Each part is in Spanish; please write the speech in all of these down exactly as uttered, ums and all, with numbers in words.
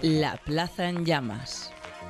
La Plaza en Llamas.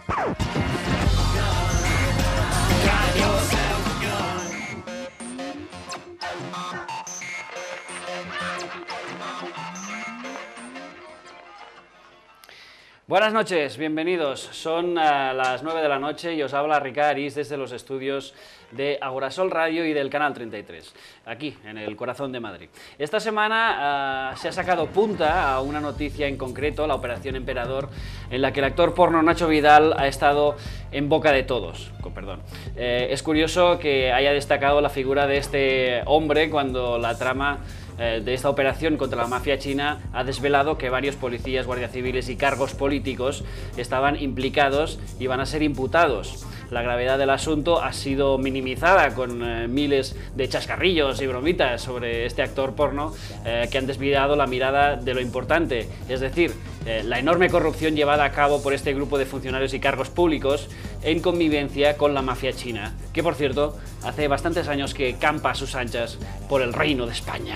Buenas noches, bienvenidos. Son uh, las nueve de la noche y os habla Ricard Arís desde los estudios de Agorasol Radio y del Canal treinta y tres, aquí, en el corazón de Madrid. Esta semana uh, se ha sacado punta a una noticia en concreto, la Operación Emperador, en la que el actor porno Nacho Vidal ha estado en boca de todos. Con perdón. Eh, es curioso que haya destacado la figura de este hombre cuando la trama de esta operación contra la mafia china ha desvelado que varios policías, guardias civiles y cargos políticos estaban implicados y van a ser imputados. La gravedad del asunto ha sido minimizada con eh, miles de chascarrillos y bromitas sobre este actor porno eh, que han desviado la mirada de lo importante, es decir, eh, la enorme corrupción llevada a cabo por este grupo de funcionarios y cargos públicos en convivencia con la mafia china, que por cierto hace bastantes años que campa a sus anchas por el Reino de España.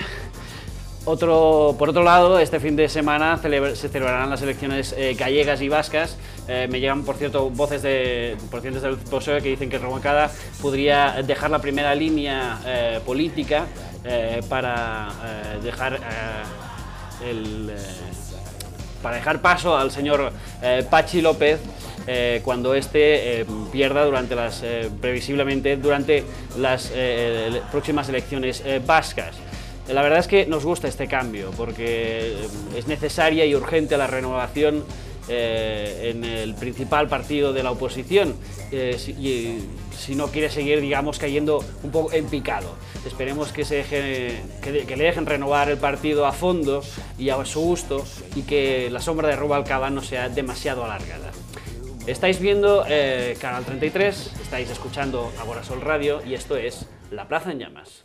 Otro, por otro lado, este fin de semana celebra, se celebrarán las elecciones eh, gallegas y vascas. Eh, me llegan, por cierto, voces de procedentes del P S O E que dicen que Rubalcaba podría dejar la primera línea eh, política eh, para eh, dejar eh, el, eh, para dejar paso al señor eh, Pachi López eh, cuando éste eh, pierda durante las eh, previsiblemente durante las eh, próximas elecciones eh, vascas. La verdad es que nos gusta este cambio porque es necesaria y urgente la renovación eh, en el principal partido de la oposición, eh, si, y, si no quiere seguir, digamos, cayendo un poco en picado. Esperemos que, se deje, que, que le dejen renovar el partido a fondo y a su gusto y que la sombra de Rubalcaba no sea demasiado alargada. Estáis viendo eh, Canal treinta y tres, estáis escuchando Agorasol Radio y esto es La Plaza en Llamas.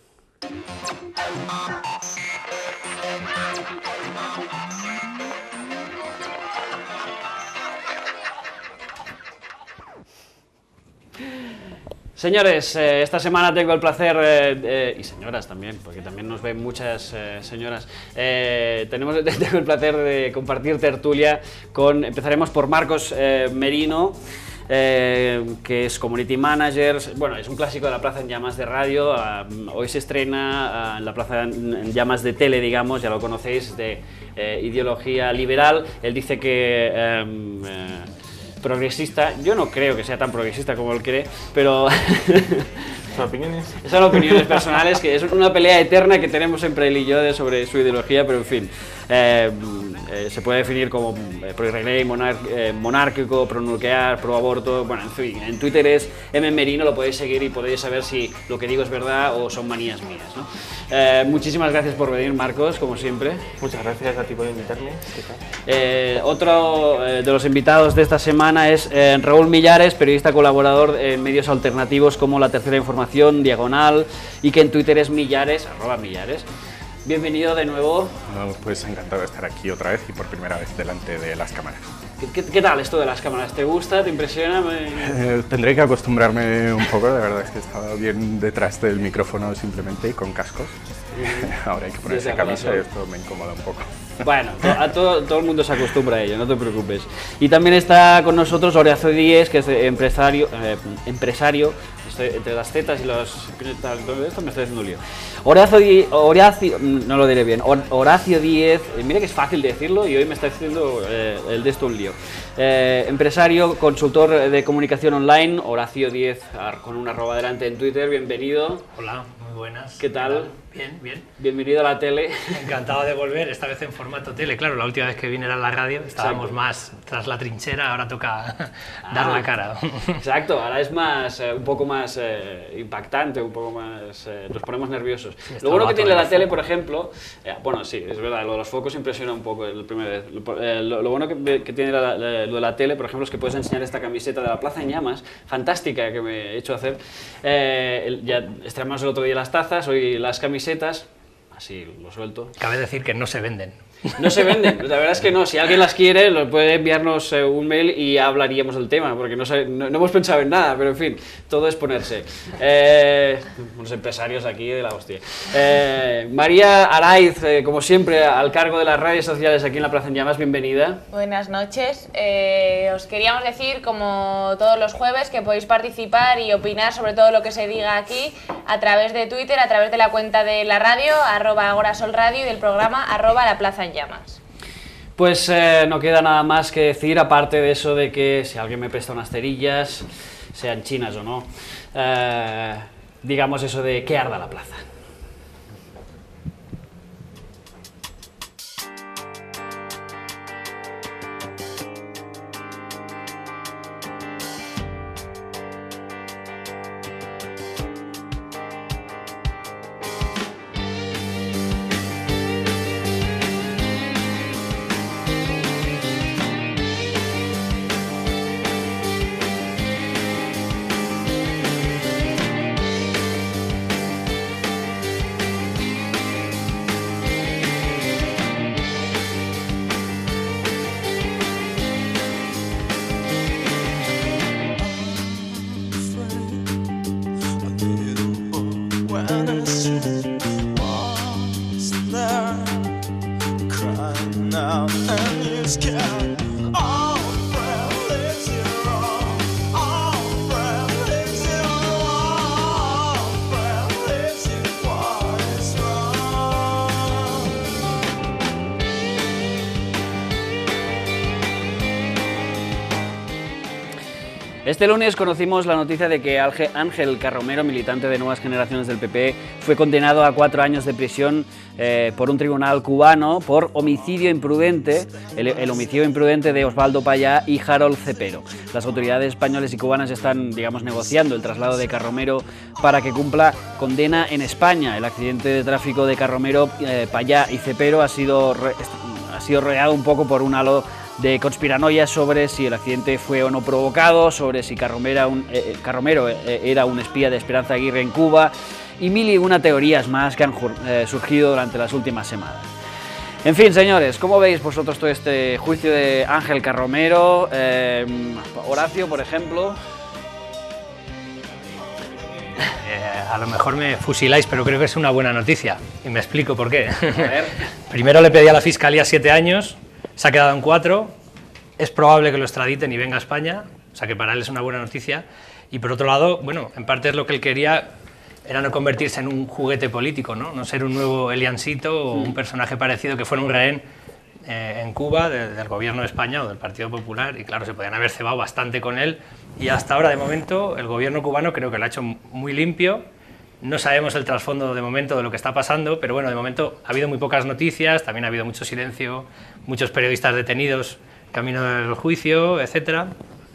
Señores, eh, esta semana tengo el placer, eh, eh, y señoras también, porque también nos ven muchas eh, señoras, eh, tenemos, tengo el placer de compartir tertulia con, empezaremos por Marcos eh, Merino, Eh, que es Community Manager, bueno, es un clásico de la Plaza en Llamas de radio, uh, hoy se estrena uh, en la Plaza en Llamas de tele, digamos, ya lo conocéis, de eh, ideología liberal. Él dice que um, eh, progresista, yo no creo que sea tan progresista como él cree, pero ¿Son opiniones? Son opiniones personales, que es una pelea eterna que tenemos entre él y yo de sobre su ideología, pero en fin, eh, eh, se puede definir como eh, pro-israelí, monar eh, monárquico, pro-nuclear, pro-aborto, bueno, en fin, en Twitter es M Merino, lo podéis seguir y podéis saber si lo que digo es verdad o son manías mías, ¿no? Eh, muchísimas gracias por venir, Marcos, como siempre. Muchas gracias a ti por invitarme. ¿Qué tal? Eh, otro eh, de los invitados de esta semana es eh, Raúl Millares, periodista colaborador en medios alternativos como La Tercera Información, Diagonal, y que en Twitter es Millares, arroba Millares. Bienvenido de nuevo. No, pues encantado de estar aquí otra vez y por primera vez delante de las cámaras. ¿Qué, qué, qué tal esto de las cámaras? ¿Te gusta? ¿Te impresiona? Me... Eh, tendré que acostumbrarme un poco, de verdad es que he estado bien detrás del micrófono simplemente y con cascos. Ahora hay que ponerse camisa y esto me incomoda un poco. Bueno, a todo, todo el mundo se acostumbra a ello, no te preocupes. Y también está con nosotros Horacio Díez, que es empresario, eh, empresario estoy entre las tetas y los... Esto me estoy haciendo un lío. Horacio, Díez, Horacio no lo diré bien, Horacio Díez, mira que es fácil decirlo y hoy me está haciendo eh, el de esto un lío. Eh, empresario, consultor de comunicación online, Horacio Díez, con una arroba delante en Twitter, bienvenido. Hola, muy buenas. ¿Qué tal? Bien, bien. Bienvenido a la tele. Encantado de volver, esta vez en formato tele. Claro, la última vez que vine era en la radio, estábamos Exacto. más tras la trinchera, ahora toca Ah, dar la cara. Exacto, ahora es más, eh, un poco más eh, impactante, un poco más... Eh, nos ponemos nerviosos. Sí, lo bueno que tiene la tele, foco. por ejemplo... Eh, bueno, sí, es verdad, lo de los focos impresiona un poco el primer vez. Lo, eh, lo, lo bueno que, que tiene la, la, lo de la tele, por ejemplo, es que puedes enseñar esta camiseta de la Plaza en Llamas, fantástica, que me he hecho hacer. Eh, el, ya estrenamos el otro día las tazas, hoy las camisetas, así lo suelto. Cabe decir que no se venden. No se venden, la verdad es que no. Si alguien las quiere, lo puede enviarnos eh, un mail y hablaríamos del tema, porque no, sé, no, no hemos pensado en nada, pero en fin, todo es ponerse. Eh, unos empresarios aquí de la hostia. Eh, María Araiz, eh, como siempre, al cargo de las redes sociales aquí en la Plaza en Llamas, bienvenida. Buenas noches. Eh, os queríamos decir, como todos los jueves, que podéis participar y opinar sobre todo lo que se diga aquí a través de Twitter, a través de la cuenta de la radio, arroba Agorasol Radio, y del programa arroba La Plaza en Llamas. Pues eh, no queda nada más que decir, aparte de eso de que si alguien me presta unas cerillas, sean chinas o no, eh, digamos eso de que arda la plaza. Este lunes conocimos la noticia de que Ángel Carromero, militante de Nuevas Generaciones del P P, fue condenado a cuatro años de prisión eh, por un tribunal cubano por homicidio imprudente, el, el homicidio imprudente de Osvaldo Payá y Harold Cepero. Las autoridades españolas y cubanas están, digamos, negociando el traslado de Carromero para que cumpla condena en España. El accidente de tráfico de Carromero, eh, Payá y Cepero ha sido, re, ha sido rodeado un poco por un halo de conspiranoia sobre si el accidente fue o no provocado, sobre si Carromero, un, eh, Carromero eh, era un espía de Esperanza Aguirre en Cuba, y mil y una teorías más que han eh, surgido durante las últimas semanas. En fin, señores, ¿cómo veis vosotros todo este juicio de Ángel Carromero? Eh, Horacio, por ejemplo. Eh, a lo mejor me fusiláis, pero creo que es una buena noticia, y me explico por qué. A ver. Primero le pedí a la Fiscalía siete años, se ha quedado en cuatro, es probable que lo extraditen y venga a España, o sea que para él es una buena noticia. Y por otro lado, bueno, en parte es lo que él quería, era no convertirse en un juguete político, no, no ser un nuevo Eliansito o un personaje parecido que fuera un rehén eh, en Cuba de, del gobierno de España o del Partido Popular, y claro, se podían haber cebado bastante con él, y hasta ahora, de momento, el gobierno cubano creo que lo ha hecho muy limpio. No sabemos el trasfondo de momento de lo que está pasando, pero bueno, de momento ha habido muy pocas noticias, también ha habido mucho silencio, muchos periodistas detenidos camino del juicio, etcétera.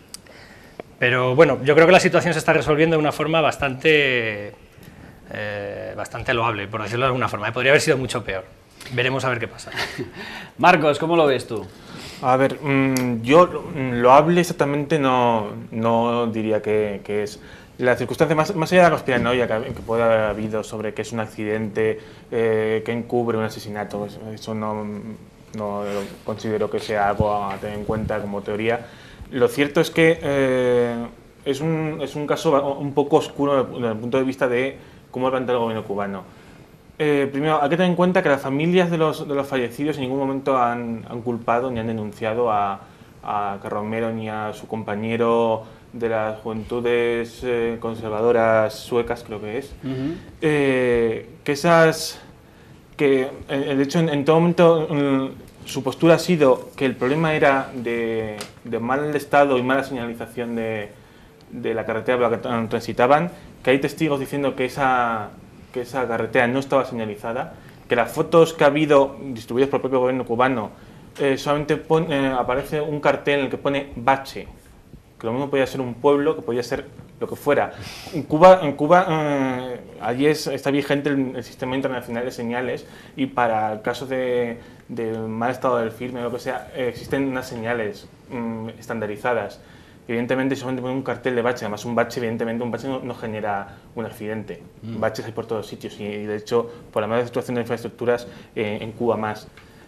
Pero bueno, yo creo que la situación se está resolviendo de una forma bastante, eh, bastante loable, por decirlo de alguna forma. Podría haber sido mucho peor. Veremos a ver qué pasa. Marcos, ¿cómo lo ves tú? A ver, mmm, yo loable exactamente no, no diría que, que es. La circunstancia, más, más allá de la conspiranoia que, que puede haber habido sobre que es un accidente eh, que encubre un asesinato, eso, eso no, no considero que sea algo a tener en cuenta como teoría. Lo cierto es que eh, es, un, es un caso un poco oscuro desde el punto de vista de cómo plantea el gobierno cubano. Eh, primero, hay que tener en cuenta que las familias de los, de los fallecidos en ningún momento han, han culpado ni han denunciado a, a Carromero ni a su compañero de las Juventudes eh, Conservadoras Suecas, creo que es. Uh-huh. eh, que esas... que eh, de hecho en, en todo momento um, su postura ha sido que el problema era de, de mal estado y mala señalización de, de la carretera por la que transitaban, que hay testigos diciendo que esa, que esa carretera no estaba señalizada, que las fotos que ha habido distribuidas por el propio gobierno cubano eh, solamente pone, eh, aparece un cartel en el que pone bache, que lo mismo podía ser un pueblo, que podía ser lo que fuera. En Cuba, en Cuba eh, allí es, está vigente el, el sistema internacional de señales, y para el caso de, de mal estado del firme o lo que sea, eh, existen unas señales mm, estandarizadas. Evidentemente, si solamente pone un cartel de bache, además un bache, evidentemente un bache no, no genera un accidente. Mm. Baches hay por todos sitios, y, y de hecho, por la mala situación de infraestructuras, eh, en Cuba más.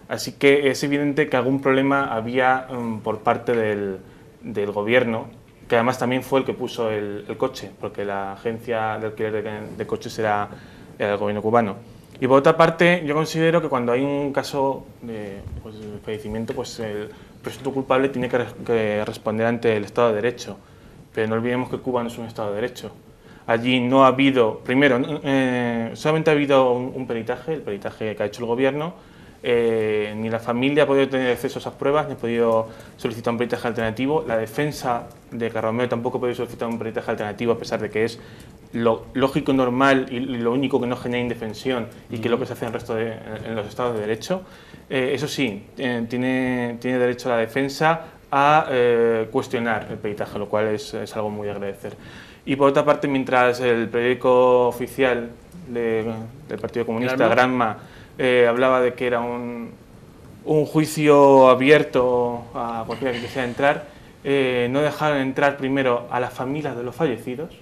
Así que es evidente que algún problema había um, por parte del, del gobierno, que además también fue el que puso el, el coche, porque la agencia de alquiler de, de coches era, era el gobierno cubano. Y por otra parte, yo considero que cuando hay un caso de, pues, de fallecimiento, pues el presunto culpable tiene que, que responder ante el Estado de Derecho. Pero no olvidemos que Cuba no es un Estado de Derecho. Allí no ha habido, primero, eh, solamente ha habido un, un peritaje, el peritaje que ha hecho el gobierno. Eh, ni la familia ha podido tener acceso a esas pruebas, ni ha podido solicitar un peritaje alternativo. La defensa de Carromero tampoco ha podido solicitar un peritaje alternativo, a pesar de que es lo lógico, normal y lo único que no genera indefensión y que es lo que se hace en, el resto de, en los estados de derecho. Eh, eso sí, eh, tiene, tiene derecho la defensa a eh, cuestionar el peritaje, lo cual es, es algo muy de agradecer. Y por otra parte, mientras el periódico oficial de, del Partido Comunista, Granma, eh, hablaba de que era un, un juicio abierto a cualquiera que quisiera entrar, eh, no dejaron entrar primero a las familias de los fallecidos.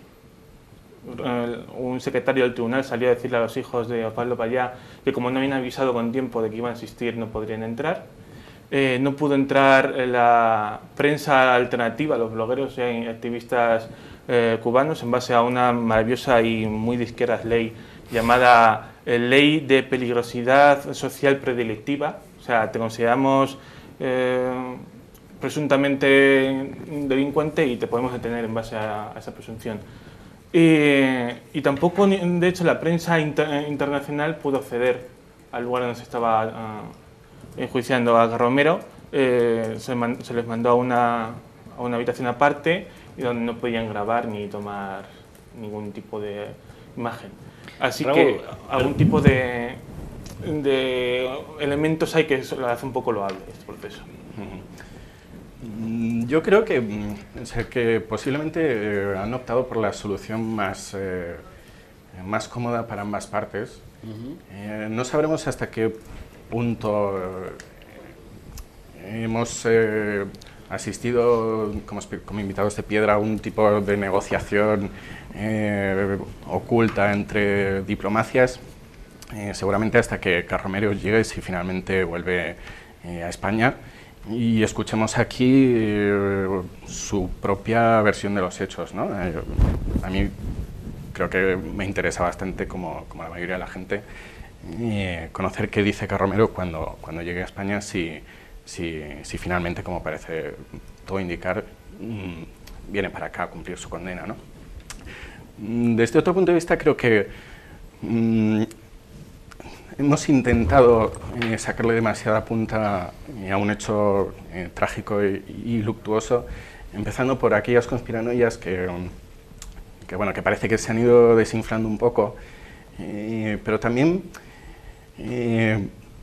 Un secretario del tribunal salió a decirle a los hijos de Osvaldo Payá que como no habían avisado con tiempo de que iban a asistir no podrían entrar. Eh, no pudo entrar la prensa alternativa, los blogueros y activistas eh, cubanos, en base a una maravillosa y muy de izquierdas ley llamada eh, Ley de Peligrosidad Social Predilectiva. O sea, te consideramos eh, presuntamente delincuente y te podemos detener en base a, a esa presunción. Y, y tampoco, de hecho, la prensa inter, internacional pudo acceder al lugar donde se estaba uh, enjuiciando a Carromero. Eh, se, man, se les mandó a una, a una habitación aparte y donde no podían grabar ni tomar ningún tipo de imagen. Así Raúl, que algún tipo de, de elementos hay que lo hace un poco loable este proceso. Yo creo que, o sea, que posiblemente eh, han optado por la solución más, eh, más cómoda para ambas partes. Uh-huh. eh, no sabremos hasta qué punto eh, hemos eh, asistido como, como invitados de piedra a un tipo de negociación eh, oculta entre diplomacias, eh, seguramente hasta que Carromero llegue, si finalmente vuelve eh, a España, y escuchemos aquí eh, su propia versión de los hechos, ¿no? Eh, a mí creo que me interesa bastante, como, como la mayoría de la gente, eh, conocer qué dice Carromero cuando, cuando llegue a España, si, si, si finalmente, como parece todo indicar, mmm, viene para acá a cumplir su condena, ¿no? Desde otro punto de vista, creo que mmm, hemos intentado eh, sacarle demasiada punta eh, a un hecho eh, trágico y, y luctuoso, empezando por aquellas conspiranoias que, que, bueno, que parece que se han ido desinflando un poco, eh, pero también eh,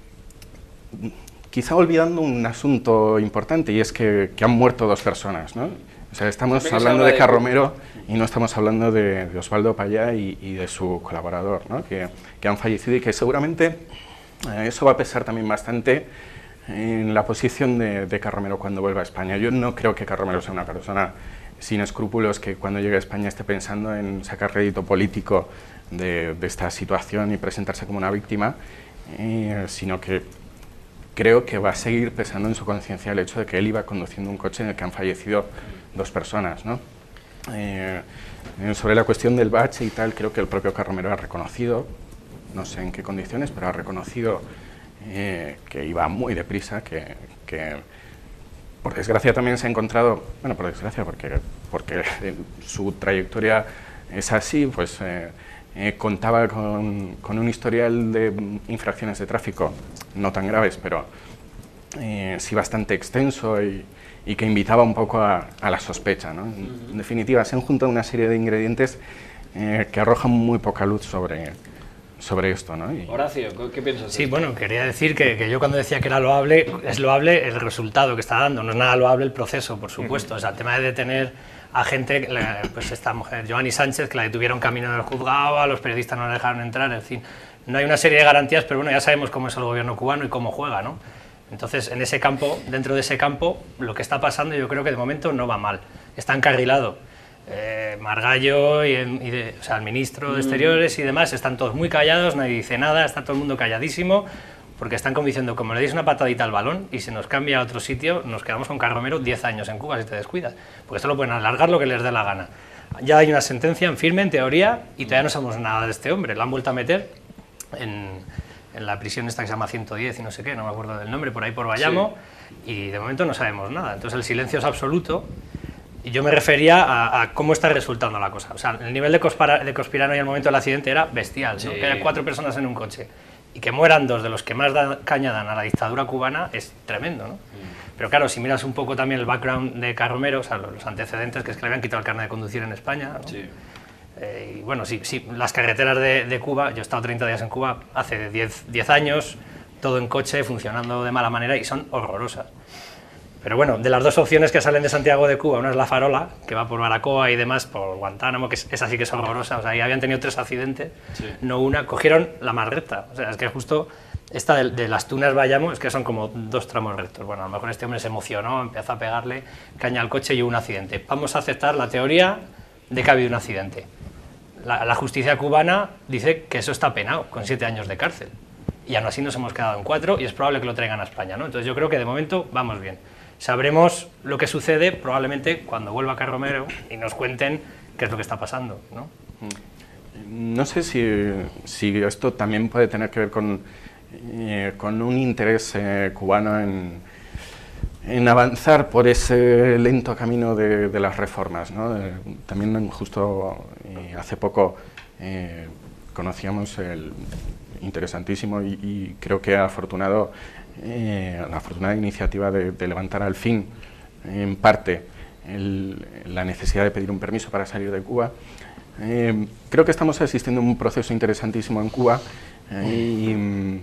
quizá olvidando un asunto importante, y es que, que han muerto dos personas, ¿no? O sea, estamos hablando de Carromero y no estamos hablando de, de Osvaldo Payá y, y de su colaborador, ¿no? que, que han fallecido, y que seguramente eh, eso va a pesar también bastante en la posición de, de Carromero cuando vuelva a España. Yo no creo que Carromero sea una persona sin escrúpulos que cuando llegue a España esté pensando en sacar rédito político de, de esta situación y presentarse como una víctima, eh, sino que creo que va a seguir pesando en su conciencia el hecho de que él iba conduciendo un coche en el que han fallecido dos personas, ¿no? Eh, sobre la cuestión del bache y tal, creo que el propio Carromero ha reconocido, no sé en qué condiciones, pero ha reconocido eh, que iba muy deprisa, que, que por desgracia también se ha encontrado, bueno, por desgracia, porque, porque su trayectoria es así, pues eh, eh, contaba con, con un historial de infracciones de tráfico, no tan graves, pero eh, sí bastante extenso y, y que invitaba un poco a, a la sospecha, ¿no? En, uh-huh. en definitiva, se han juntado una serie de ingredientes eh, que arrojan muy poca luz sobre, sobre esto, ¿no? Y... Horacio, ¿qué piensas? Sí, bueno, quería decir que, que yo cuando decía que era loable, es loable el resultado que está dando, no es nada loable el proceso, por supuesto. Uh-huh. O sea, el tema de detener a gente, pues esta mujer, Joanny Sánchez, que la detuvieron camino del juzgado, a los periodistas no la dejaron entrar, en fin. No hay una serie de garantías, pero bueno, ya sabemos cómo es el gobierno cubano y cómo juega, ¿no? Entonces, en ese campo, dentro de ese campo, lo que está pasando yo creo que de momento no va mal. Está encarrilado. Eh, Margallo y, y de, o sea, el ministro de Exteriores y demás están todos muy callados, nadie dice nada, está todo el mundo calladísimo, porque están como diciendo, como le deis una patadita al balón y se nos cambia a otro sitio, nos quedamos con Carlos Romero diez años en Cuba si te descuidas, porque esto lo pueden alargar lo que les dé la gana. Ya hay una sentencia en firme, en teoría, y todavía no sabemos nada de este hombre, lo han vuelto a meter en, en la prisión esta que se llama ciento diez y no sé qué, no me acuerdo del nombre, por ahí por Bayamo, sí. Y de momento no sabemos nada, entonces el silencio es absoluto. Y yo me refería a, a cómo está resultando la cosa. O sea, el nivel de, conspira, de conspiranoia al momento del accidente era bestial, sí. ¿no? Que haya cuatro personas en un coche y que mueran dos de los que más da, caña dan a la dictadura cubana es tremendo, ¿no? Mm. Pero claro, si miras un poco también el background de Carlos Romero, o sea, los antecedentes, que es que le habían quitado el carnet de conducir en España, ¿no? Sí. Eh, y bueno, sí, sí, las carreteras de, de Cuba, yo he estado treinta días en Cuba hace diez años, todo en coche, funcionando de mala manera y son horrorosas. Pero bueno, de las dos opciones que salen de Santiago de Cuba, una es la Farola, que va por Baracoa y demás, por Guantánamo, que es, esa sí que es horrorosa, o sea, ahí habían tenido tres accidentes, sí. no una, cogieron la más recta, o sea, es que justo esta de, de las Tunas Bayamo, es que son como dos tramos rectos, bueno, a lo mejor este hombre se emocionó, empezó a pegarle caña al coche y hubo un accidente. Vamos a aceptar la teoría de que ha habido un accidente. La, la justicia cubana dice que eso está penado, con siete años de cárcel, y aún así nos hemos quedado en cuatro y es probable que lo traigan a España, ¿no? Entonces yo creo que de momento vamos bien. Sabremos lo que sucede probablemente cuando vuelva Carlos Romero y nos cuenten qué es lo que está pasando, ¿no? No sé si, si esto también puede tener que ver con, eh, con un interés eh, cubano en, en avanzar por ese lento camino de, de las reformas, ¿no? Eh, también justo eh, hace poco eh, conocíamos el interesantísimo y, y creo que afortunado Eh, la afortunada iniciativa de, de levantar al fin, en parte, el, la necesidad de pedir un permiso para salir de Cuba. Eh, creo que estamos asistiendo a un proceso interesantísimo en Cuba eh, y,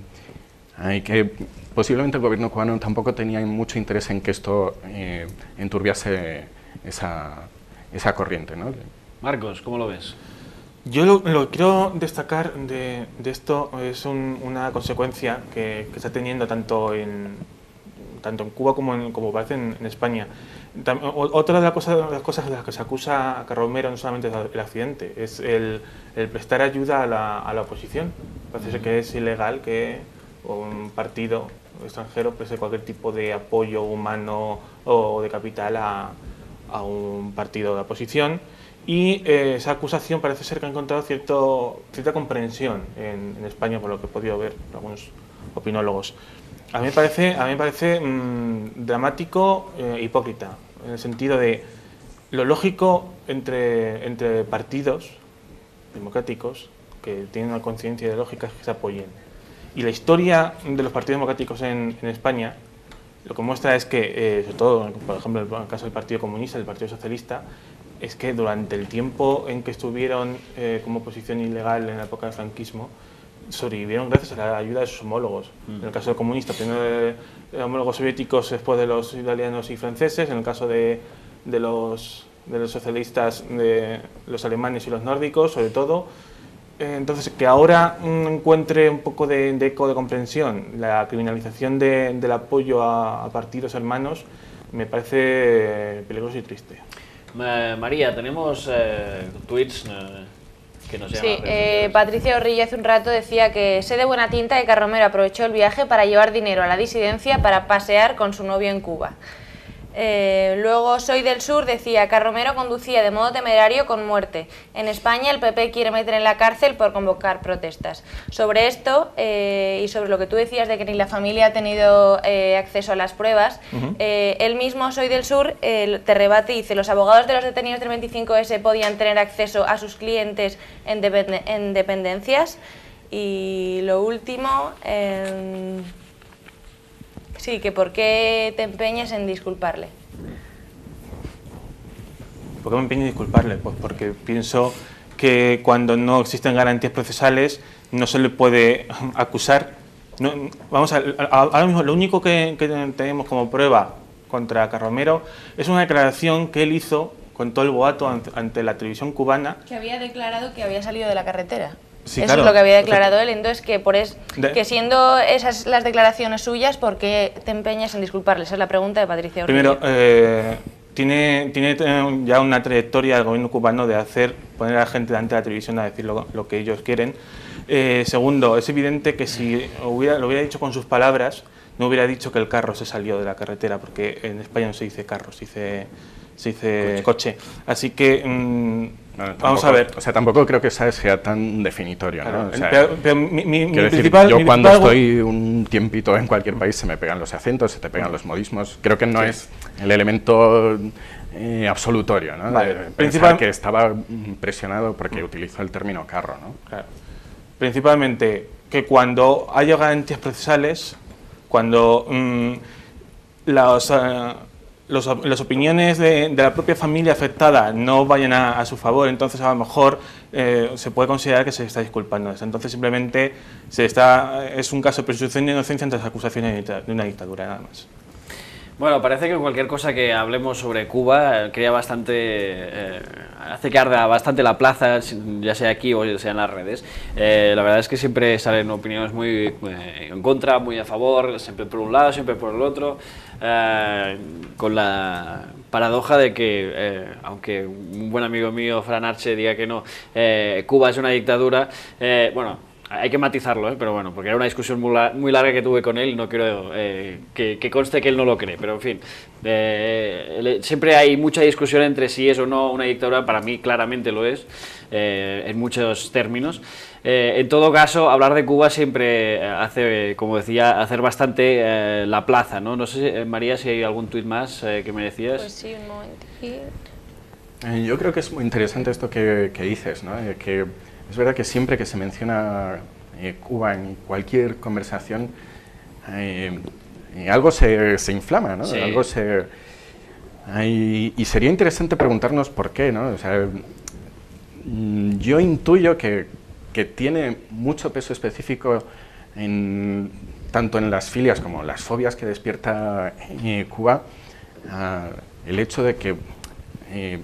y que posiblemente el gobierno cubano tampoco tenía mucho interés en que esto eh, enturbiase esa, esa corriente, ¿no? Marcos, ¿cómo lo ves? Yo lo, lo que quiero destacar de, de esto es un, una consecuencia que, que está teniendo tanto en, tanto en Cuba como, en, como parece en, en España. Tam, o, otra de las cosas, las cosas de las que se acusa a Carlos Romero no solamente es el accidente, es el, el prestar ayuda a la, a la oposición. Parece que es ilegal que un partido extranjero preste cualquier tipo de apoyo humano o de capital a, a un partido de oposición. Y eh, esa acusación parece ser que ha encontrado cierto, cierta comprensión en, en España, por lo que he podido ver algunos opinólogos. A mí me parece, a mí me parece mmm, dramático e eh, hipócrita, en el sentido de lo lógico entre, entre partidos democráticos que tienen una conciencia ideológica es que se apoyen. Y la historia de los partidos democráticos en, en España lo que muestra es que, eh, sobre todo, por ejemplo, en el caso del Partido Comunista, el Partido Socialista, es que durante el tiempo en que estuvieron eh, como oposición ilegal en la época del franquismo, sobrevivieron gracias a la ayuda de sus homólogos. Mm. En el caso del comunista, primero de, de homólogos soviéticos, después de los italianos y franceses. En el caso de, de, los, de los socialistas, de los alemanes y los nórdicos, sobre todo. Eh, entonces, que ahora mm, encuentre un poco de, de eco de comprensión la criminalización de, del apoyo a, a partidos hermanos, me parece peligroso y triste. María, tenemos eh, tweets eh, que nos llaman. Sí, eh, Patricia Orrilla hace un rato decía que sé de buena tinta que Carlos Romero aprovechó el viaje para llevar dinero a la disidencia para pasear con su novio en Cuba. Eh, luego Soy del Sur decía que Romero conducía de modo temerario con muerte. En España el P P quiere meter en la cárcel por convocar protestas. Sobre esto eh, y sobre lo que tú decías de que ni la familia ha tenido eh, acceso a las pruebas, uh-huh. eh, él mismo, Soy del Sur, eh, te rebate y dice: los abogados de los detenidos del veinticinco ese podían tener acceso a sus clientes en, depend en dependencias. Y lo último... Eh, Sí, que ¿por qué te empeñas en disculparle? ¿Por qué me empeño en disculparle? Pues porque pienso que cuando no existen garantías procesales no se le puede acusar. No, vamos a, a, ahora mismo lo único que, que tenemos como prueba contra Carlos Romero es una declaración que él hizo con todo el boato ante, ante la televisión cubana. Que había declarado que había salido de la carretera. Sí, Eso claro. es lo que había declarado él, entonces que por es, que siendo esas las declaraciones suyas, ¿por qué te empeñas en disculparle? Esa es la pregunta de Patricia Orrilla. Primero, eh, tiene, tiene ya una trayectoria el gobierno cubano de hacer, poner a la gente delante de la televisión a decir lo, lo que ellos quieren. Eh, segundo, es evidente que si hubiera, lo hubiera dicho con sus palabras, no hubiera dicho que el carro se salió de la carretera, porque en España no se dice carro, se dice, se dice coche. coche. Así que, mmm, no, tampoco, vamos a ver. O sea, tampoco creo que esa sea tan definitorio, claro, ¿no? O sea, pero, pero mi, mi, mi decir, principal, yo mi cuando principal... estoy un tiempito en cualquier país se me pegan los acentos, se te pegan los modismos. Creo que no sí. es el elemento eh, absolutorio, ¿no? Vale. De pensar Principal... que estaba presionado porque utilizó el término carro, ¿no? Claro. Principalmente que cuando haya garantías procesales, cuando mmm, las, uh, los, las opiniones de, de la propia familia afectada no vayan a, a su favor, entonces a lo mejor eh, se puede considerar que se está disculpando. Entonces simplemente se está, es un caso de presunción de inocencia ante las acusaciones de una dictadura, nada más. Bueno, parece que cualquier cosa que hablemos sobre Cuba crea bastante, eh, hace que arda bastante la plaza, ya sea aquí o sea en las redes. Eh, la verdad es que siempre salen opiniones muy eh, en contra, muy a favor, siempre por un lado, siempre por el otro, eh, con la paradoja de que, eh, aunque un buen amigo mío, Fran Arche, diga que no, eh, Cuba es una dictadura, eh, bueno... Hay que matizarlo, ¿eh? Pero bueno, porque era una discusión muy, la muy larga que tuve con él y no quiero eh, que, que conste que él no lo cree, pero en fin, eh, siempre hay mucha discusión entre si es o no una dictadura. Para mí claramente lo es, eh, en muchos términos. Eh, en todo caso, hablar de Cuba siempre hace, como decía, hacer bastante eh, la plaza, ¿no? No sé, María, si hay algún tuit más eh, que me decías. Pues sí, un momentito. Eh, yo creo que es muy interesante esto que, que dices, ¿no? Eh, que es verdad que siempre que se menciona eh, Cuba en cualquier conversación, eh, eh, algo se, se inflama, ¿no? Sí. Algo se, eh, y sería interesante preguntarnos por qué, ¿no? O sea, yo intuyo que, que tiene mucho peso específico en, tanto en las filias como en las fobias que despierta eh, Cuba, uh, el hecho de que eh,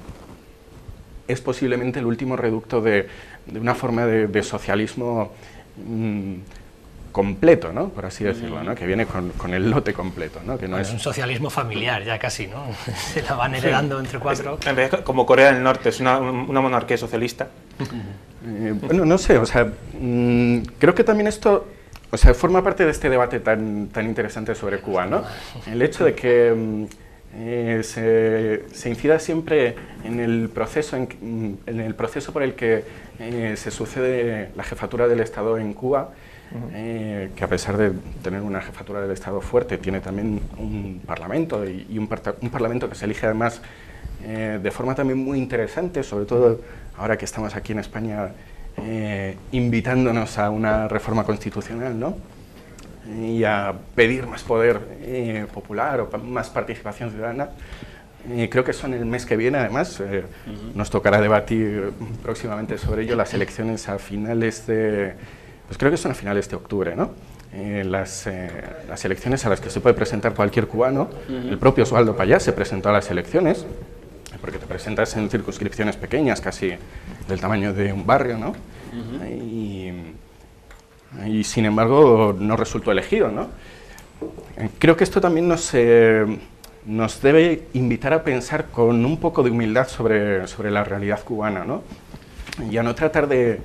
es posiblemente el último reducto de de una forma de, de socialismo mmm, completo, ¿no? Por así decirlo, ¿no? Que viene con, con el lote completo, ¿no? Que no bueno, es un socialismo familiar ya casi, ¿no? Se la van heredando sí. entre cuatro. En vez de, como Corea del Norte, es una, una monarquía socialista. eh, bueno, no sé, o sea, mmm, creo que también esto, o sea, forma parte de este debate tan, tan interesante sobre Cuba, ¿no? El hecho de que mmm, Eh, se, se incida siempre en el proceso en, en el proceso por el que eh, se sucede la jefatura del Estado en Cuba, uh-huh. eh, que a pesar de tener una jefatura del Estado fuerte, tiene también un parlamento y, y un, un parlamento que se elige además eh, de forma también muy interesante, sobre todo ahora que estamos aquí en España eh, invitándonos a una reforma constitucional, ¿no? Y a pedir más poder eh, popular o pa más participación ciudadana. Eh, creo que eso en el mes que viene, además, eh, uh-huh. nos tocará debatir próximamente sobre ello, las elecciones a finales de... Pues creo que son a finales de octubre, ¿no? Eh, las, eh, las elecciones a las que se puede presentar cualquier cubano. Uh-huh. El propio Osvaldo Payá se presentó a las elecciones, porque te presentas en circunscripciones pequeñas, casi del tamaño de un barrio, ¿no? Uh-huh. Y... y sin embargo no resultó elegido, ¿no? Creo que esto también nos, eh, nos debe invitar a pensar con un poco de humildad sobre, sobre la realidad cubana, ¿no? Y a no tratar de,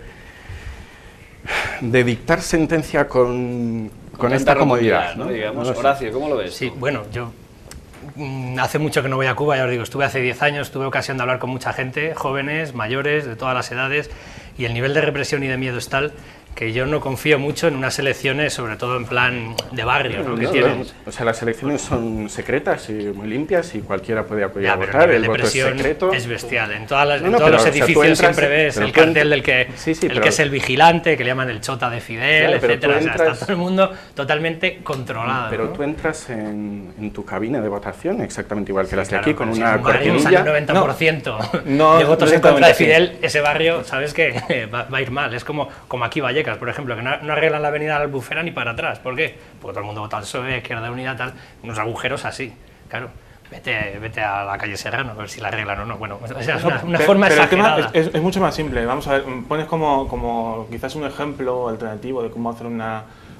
de dictar sentencia con, con esta comodidad, ¿no? Digamos, no Horacio, ¿cómo lo ves? Sí, bueno, yo mmm, hace mucho que no voy a Cuba, ya os digo, estuve hace diez años, tuve ocasión de hablar con mucha gente, jóvenes, mayores, de todas las edades, y el nivel de represión y de miedo es tal que yo no confío mucho en unas elecciones, sobre todo en plan de barrio, ¿no? No, que no, tienen... no. O sea, las elecciones son secretas y muy limpias y cualquiera puede acudir ya, a votar, el, el voto es secreto. Es bestial, en, todas las, no, en no, todos pero, los edificios o sea, entras, siempre ves el cartel del que, sí, sí, el pero, que es el vigilante, que le llaman el chota de Fidel, claro, etcétera, entras, o sea, está todo el mundo totalmente controlado. Pero ¿no? tú entras en, en tu cabina de votación exactamente igual que sí, las de claro, aquí, con si una cortinilla. Un noventa por ciento no, de votos no en contra de Fidel, ese barrio, sabes que va, va a ir mal. Es como, como aquí Vallecas, por ejemplo, que no, no arreglan la avenida de la Albufera ni para atrás. ¿Por qué? Porque todo el mundo vota al P S O E, Izquierda Unida, tal, unos agujeros así, claro. Vete, vete a la calle Serrano a ver si la arreglan o no. Bueno, o sea, es una, una pero, forma pero exagerada. El tema es, es, es mucho más simple. Vamos a ver, pones como, como quizás un ejemplo alternativo de cómo hacer una,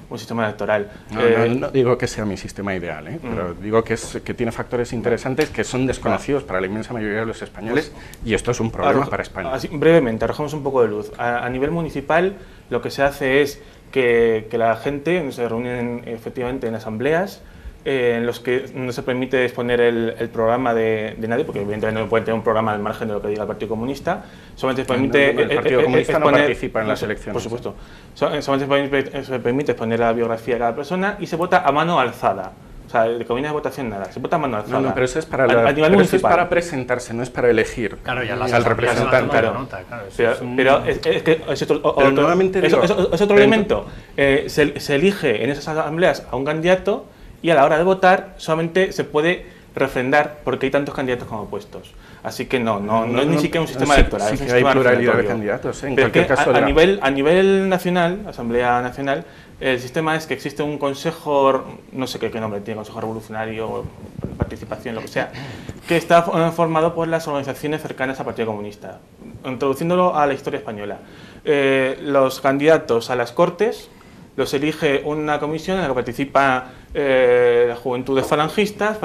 un sistema electoral. No, eh, no, no digo que sea mi sistema ideal, ¿eh? pero mm. digo que, es, que tiene factores interesantes que son desconocidos para la inmensa mayoría de los españoles, pues, y esto es un problema arroja, para España. Así, brevemente, arrojamos un poco de luz. A, a nivel municipal, lo que se hace es que, que la gente se reúne efectivamente en asambleas, Eh, en los que no se permite exponer el, el programa de, de nadie, porque evidentemente no pueden tener un programa al margen de lo que diga el Partido Comunista, solamente se permite... No, no, el Partido eh, Comunista exponer, no participa en las no, elecciones. Por supuesto. Solamente se permite, se permite exponer la biografía de cada persona y se vota a mano alzada. O sea, de cabinas de votación nada, se vota a mano alzada. No, no, pero eso es para, la, a, a nivel pero eso es para municipal. presentarse, no es para elegir claro, ya al representante. Claro. Nota, claro, pero, es un... pero es, es que es otro, pero otro, nuevamente es, digo, es, es otro elemento. Eh, se, se elige en esas asambleas a un candidato y a la hora de votar solamente se puede refrendar porque hay tantos candidatos como puestos. Así que no, no, no, no es ni siquiera un sistema sí, electoral. Sí, es un que hay pluralidad de referendatorio. candidatos, ¿eh? En Pero cualquier que caso. A, a, la... nivel, a nivel nacional, Asamblea Nacional, el sistema es que existe un consejo, no sé qué, qué nombre tiene, consejo revolucionario, participación, lo que sea, que está formado por las organizaciones cercanas al Partido Comunista. Introduciéndolo a la historia española. Eh, los candidatos a las Cortes los elige una comisión en la que participa eh, la Juventudes Falangistas,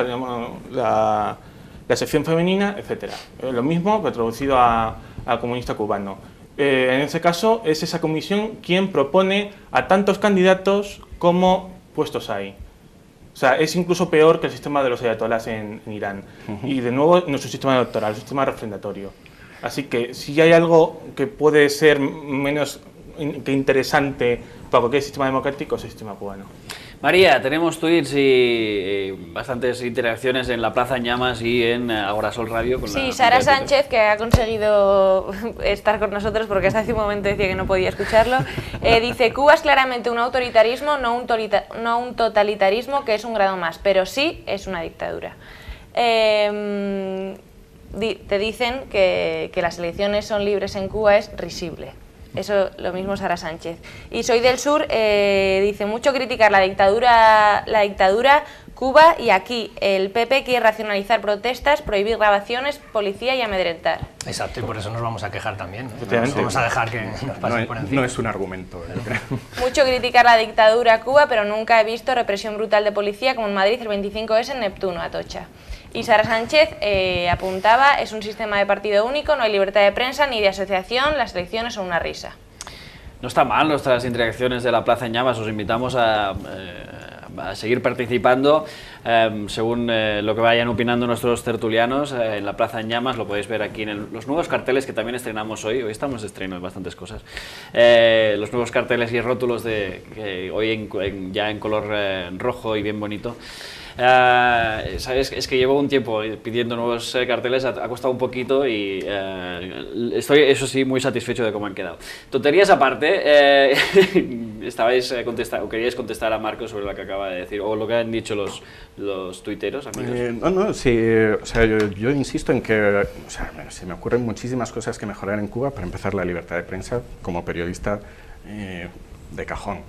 la, la sección femenina, etcétera. Eh, lo mismo, pero traducido a, a comunista cubano. Eh, en ese caso, es esa comisión quien propone a tantos candidatos como puestos hay. O sea, es incluso peor que el sistema de los ayatolás en, en Irán. Uh-huh. Y de nuevo, no es un sistema electoral, es un sistema refrendatorio. Así que si hay algo que puede ser menos que interesante para cualquier sistema democrático, es el sistema cubano. María, tenemos tweets y, y bastantes interacciones en la Plaza en Llamas y en Agorasol Radio. Con sí, la Sara Sánchez, que ha conseguido estar con nosotros porque hasta hace un momento decía que no podía escucharlo, eh, dice: Cuba es claramente un autoritarismo, no un, no un totalitarismo, que es un grado más, pero sí es una dictadura. Eh, di te dicen que, que las elecciones son libres en Cuba, es risible. Eso, lo mismo Sara Sánchez. Y Soy del Sur eh, dice: mucho criticar la dictadura, la dictadura, Cuba, y aquí el P P quiere racionalizar protestas, prohibir grabaciones, policía y amedrentar. Exacto, y por eso nos vamos a quejar también, ¿no? Nos vamos a dejar que nos pasen no, por encima. No es un argumento, yo creo. Mucho criticar la dictadura, Cuba, pero nunca he visto represión brutal de policía como en Madrid el veinticinco ese en Neptuno, Atocha. Y Sara Sánchez eh, apuntaba: es un sistema de partido único, no hay libertad de prensa ni de asociación, las elecciones son una risa. No está mal nuestras interacciones de la Plaza en Llamas, os invitamos a, eh, a seguir participando eh, según eh, lo que vayan opinando nuestros tertulianos eh, en la Plaza en Llamas. Lo podéis ver aquí en el, los nuevos carteles que también estrenamos hoy. Hoy estamos de estreno en bastantes cosas. Eh, los nuevos carteles y rótulos de que hoy en, en, ya en color eh, rojo y bien bonito. Uh, ¿sabes? Es que llevo un tiempo pidiendo nuevos eh, carteles, ha, ha costado un poquito y uh, estoy, eso sí, muy satisfecho de cómo han quedado. Tonterías aparte, eh, estabais eh, contestando, o queríais contestar a Marcos sobre lo que acaba de decir, o lo que han dicho los, los tuiteros, amigos. Eh, no, no, sí, o sea, yo, yo insisto en que, o sea, se me ocurren muchísimas cosas que mejorar en Cuba. Para empezar, la libertad de prensa como periodista eh, de cajón.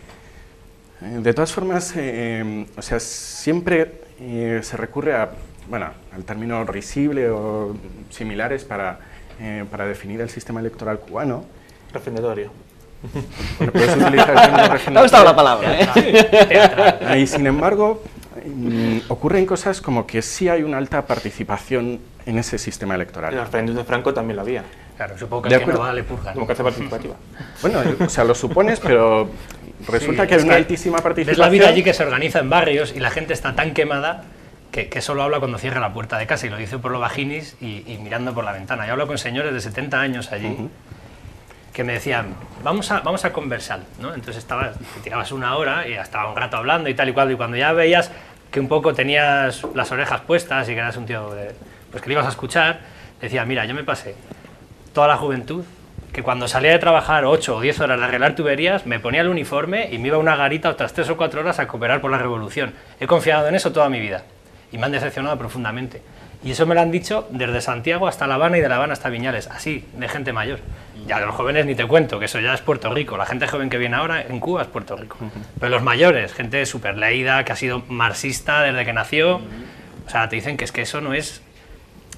De todas formas, eh, o sea, siempre eh, se recurre a, bueno, al término risible o similares para, eh, para definir el sistema electoral cubano. Refrendatorio. Bueno, puedes utilizar el término refrendatorio. Me ha gustado la palabra, ¿eh? Y sin embargo, eh, ocurren cosas como que sí hay una alta participación en ese sistema electoral. En el referéndum de Franco también lo había. Claro, supongo que De el que no acuerdo. va le purga. Democracia participativa. Bueno, o sea, lo supones, pero resulta Sí, que hay es una que altísima ves participación. la vida allí que se organiza en barrios y la gente está tan quemada que, que solo habla cuando cierra la puerta de casa, y lo dice por lo bajinis y, y mirando por la ventana. Yo hablo con señores de setenta años allí uh-huh. que me decían: vamos a, vamos a conversar, ¿no? Entonces estabas, te tirabas una hora y estaba un rato hablando y tal y cual, y cuando ya veías que un poco tenías las orejas puestas y que eras un tío de, pues que le ibas a escuchar, decía: mira, yo me pasé toda la juventud que cuando salía de trabajar ocho o diez horas de arreglar tuberías, me ponía el uniforme y me iba a una garita otras tres o cuatro horas a cooperar por la revolución. He confiado en eso toda mi vida y me han decepcionado profundamente. Y eso me lo han dicho desde Santiago hasta La Habana y de La Habana hasta Viñales, así, de gente mayor. Ya de los jóvenes ni te cuento, que eso ya es Puerto Rico. La gente joven que viene ahora en Cuba es Puerto Rico. Pero los mayores, gente súper leída, que ha sido marxista desde que nació, o sea, te dicen que es que eso no es...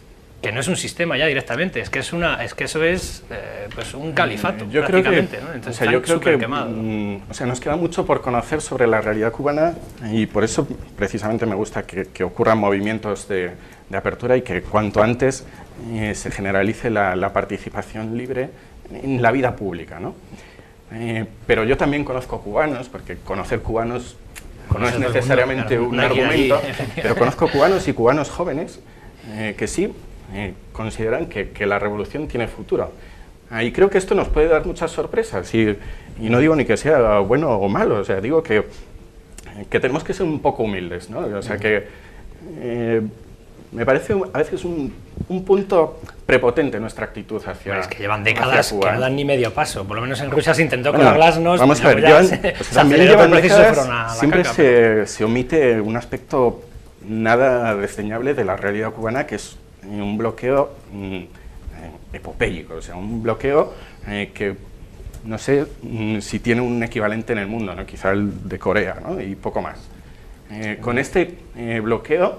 que no es un sistema ya directamente, es que es una, es que eso es eh, pues un califato, yo creo que, ¿no? Entonces, o sea, yo creo que quemado. mm, o sea, nos queda mucho por conocer sobre la realidad cubana y por eso precisamente me gusta que, que ocurran movimientos de, de apertura y que cuanto antes eh, se generalice la, la participación libre en la vida pública, ¿no? Eh, pero yo también conozco cubanos, porque conocer cubanos no es necesariamente un argumento, pero conozco cubanos y cubanos jóvenes eh, que sí eh, consideran que, que la revolución tiene futuro. Ah, y creo que esto nos puede dar muchas sorpresas, y, y no digo ni que sea bueno o malo, o sea, digo que, que tenemos que ser un poco humildes, ¿no? O sea, que eh, me parece a veces un, un punto prepotente nuestra actitud hacia Es que llevan décadas que no dan ni medio paso, por lo menos en Rusia se intentó bueno, con la Glasnost, vamos a ver, ya yo, se, pues se también aceleró llevan el proceso, décadas, fueron a la siempre caca, se, pero... se omite un aspecto nada desdeñable de la realidad cubana, que es un bloqueo mm, eh, epopéyico, o sea, un bloqueo eh, que no sé mm, si tiene un equivalente en el mundo, ¿no? Quizá el de Corea, ¿no? Y poco más. Eh, con este eh, bloqueo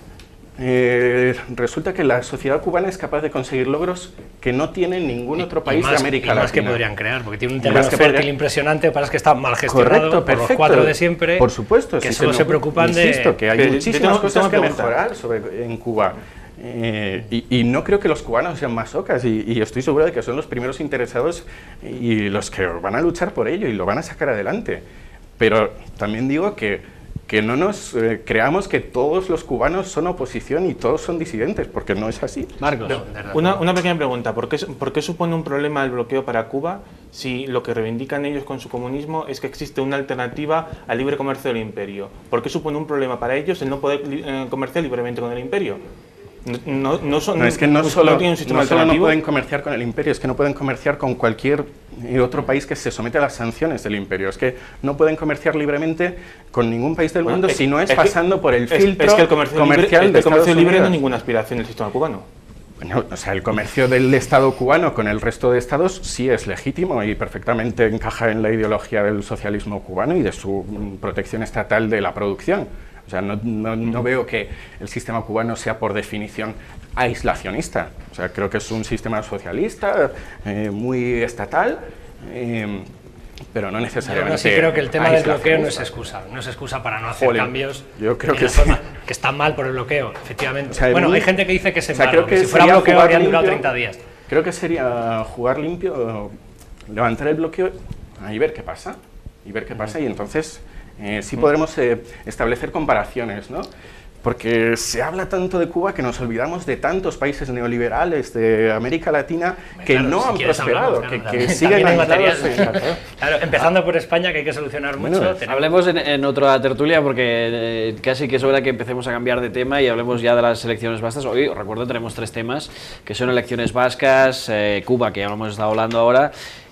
eh, resulta que la sociedad cubana es capaz de conseguir logros que no tiene ningún otro país más, de América y más Latina. que podrían crear, porque tiene un Y terreno más que fértil podría... impresionante, para que está mal gestionado. Correcto, por perfecto. los cuatro de siempre, por supuesto, que si solo se, se preocupan de... Insisto, que hay Pero muchísimas tengo- cosas tengo que pregunta. mejorar sobre, en Cuba. Eh, y, y no creo que los cubanos sean masocas, y, y estoy seguro de que son los primeros interesados y los que van a luchar por ello y lo van a sacar adelante. Pero también digo que que no nos eh, creamos que todos los cubanos son oposición y todos son disidentes, porque no es así. Marcos. No, de verdad. Una, una pequeña pregunta, ¿por qué, ¿por qué supone un problema el bloqueo para Cuba si lo que reivindican ellos con su comunismo es que existe una alternativa al libre comercio del imperio? ¿Por qué supone un problema para ellos el no poder li- eh, comerciar libremente con el imperio? No, no, no, son, No, es que no no solo, tienen un sistema no solo no alternativo. pueden comerciar con el imperio, es que no pueden comerciar con cualquier eh, otro país que se somete a las sanciones del imperio. Es que no pueden comerciar libremente con ningún país del Bueno, mundo es- si no es, es que- pasando por el es- filtro es que el comercio libre, comercial es que de el comercio Estados libre no es Unidos. ninguna aspiración del sistema cubano. Bueno, o sea, el comercio del Estado cubano con el resto de estados sí es legítimo y perfectamente encaja en la ideología del socialismo cubano y de su mm, protección estatal de la producción. O sea, no, no, no veo que el sistema cubano sea por definición aislacionista. O sea, creo que es un sistema socialista, eh, muy estatal, eh, pero no Yo necesariamente aún así creo que el tema del bloqueo no es aislacionista. excusa, no es excusa para no hacer Jolín, cambios. yo creo en que la sí. forma- que está mal por el bloqueo, efectivamente. O sea, bueno, a mí- hay gente que dice que es o sea, embargo, creo que que si fuera sería bloqueo jugar habrían durado limpio. treinta días. Creo que sería jugar limpio, levantar el bloqueo y ver qué pasa. Y ver qué pasa, y entonces eh, sí podremos eh, establecer comparaciones, ¿no? Porque se habla tanto de Cuba que nos olvidamos de tantos países neoliberales de América Latina que Claro, no si han quieres prosperado, hablamos, que, claro, que también- siguen también hay aislados. material. en- Claro, empezando por España, que hay que solucionar mucho. Bueno, tenemos- Hablemos en, en otra tertulia porque eh, casi que es hora que empecemos a cambiar de tema y hablemos ya de las elecciones vascas. Hoy, os recuerdo, tenemos tres temas, que son elecciones vascas, eh, Cuba, que ya lo hemos estado hablando ahora,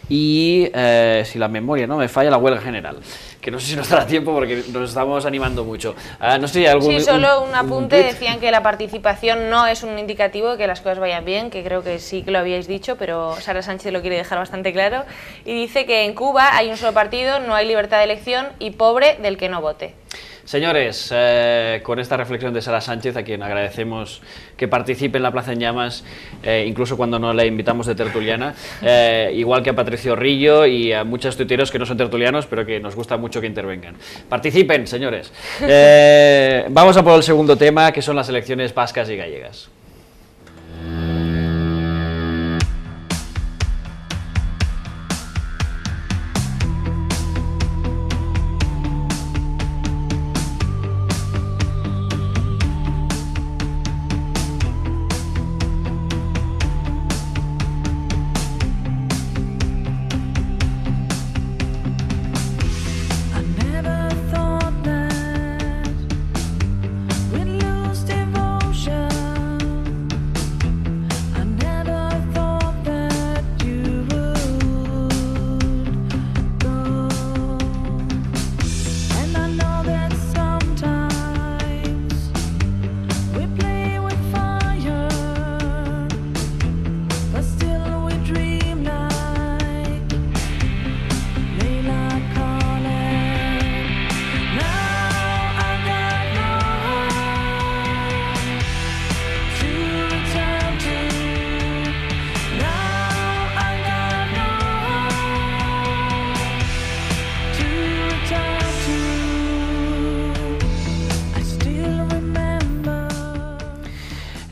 y, eh, si la memoria no me falla, la huelga general, que no sé si nos dará tiempo porque nos estamos animando mucho. Ah, no sé si hay algún... Sí, solo un un apunte, tuit. decían que la participación no es un indicativo de que las cosas vayan bien, que creo que sí que lo habíais dicho, pero Sara Sánchez lo quiere dejar bastante claro, y dice que en Cuba hay un solo partido, no hay libertad de elección y pobre del que no vote. Señores, eh, con esta reflexión de Sara Sánchez, a quien agradecemos que participe en la Plaza en Llamas, eh, incluso cuando no la invitamos de tertuliana, eh, igual que a Patricio Rillo y a muchos tuiteros que no son tertulianos, pero que nos gusta mucho que intervengan. Participen, señores. Eh, vamos a por el segundo tema, que son las elecciones vascas y gallegas. I never thought that we'd lose devotion.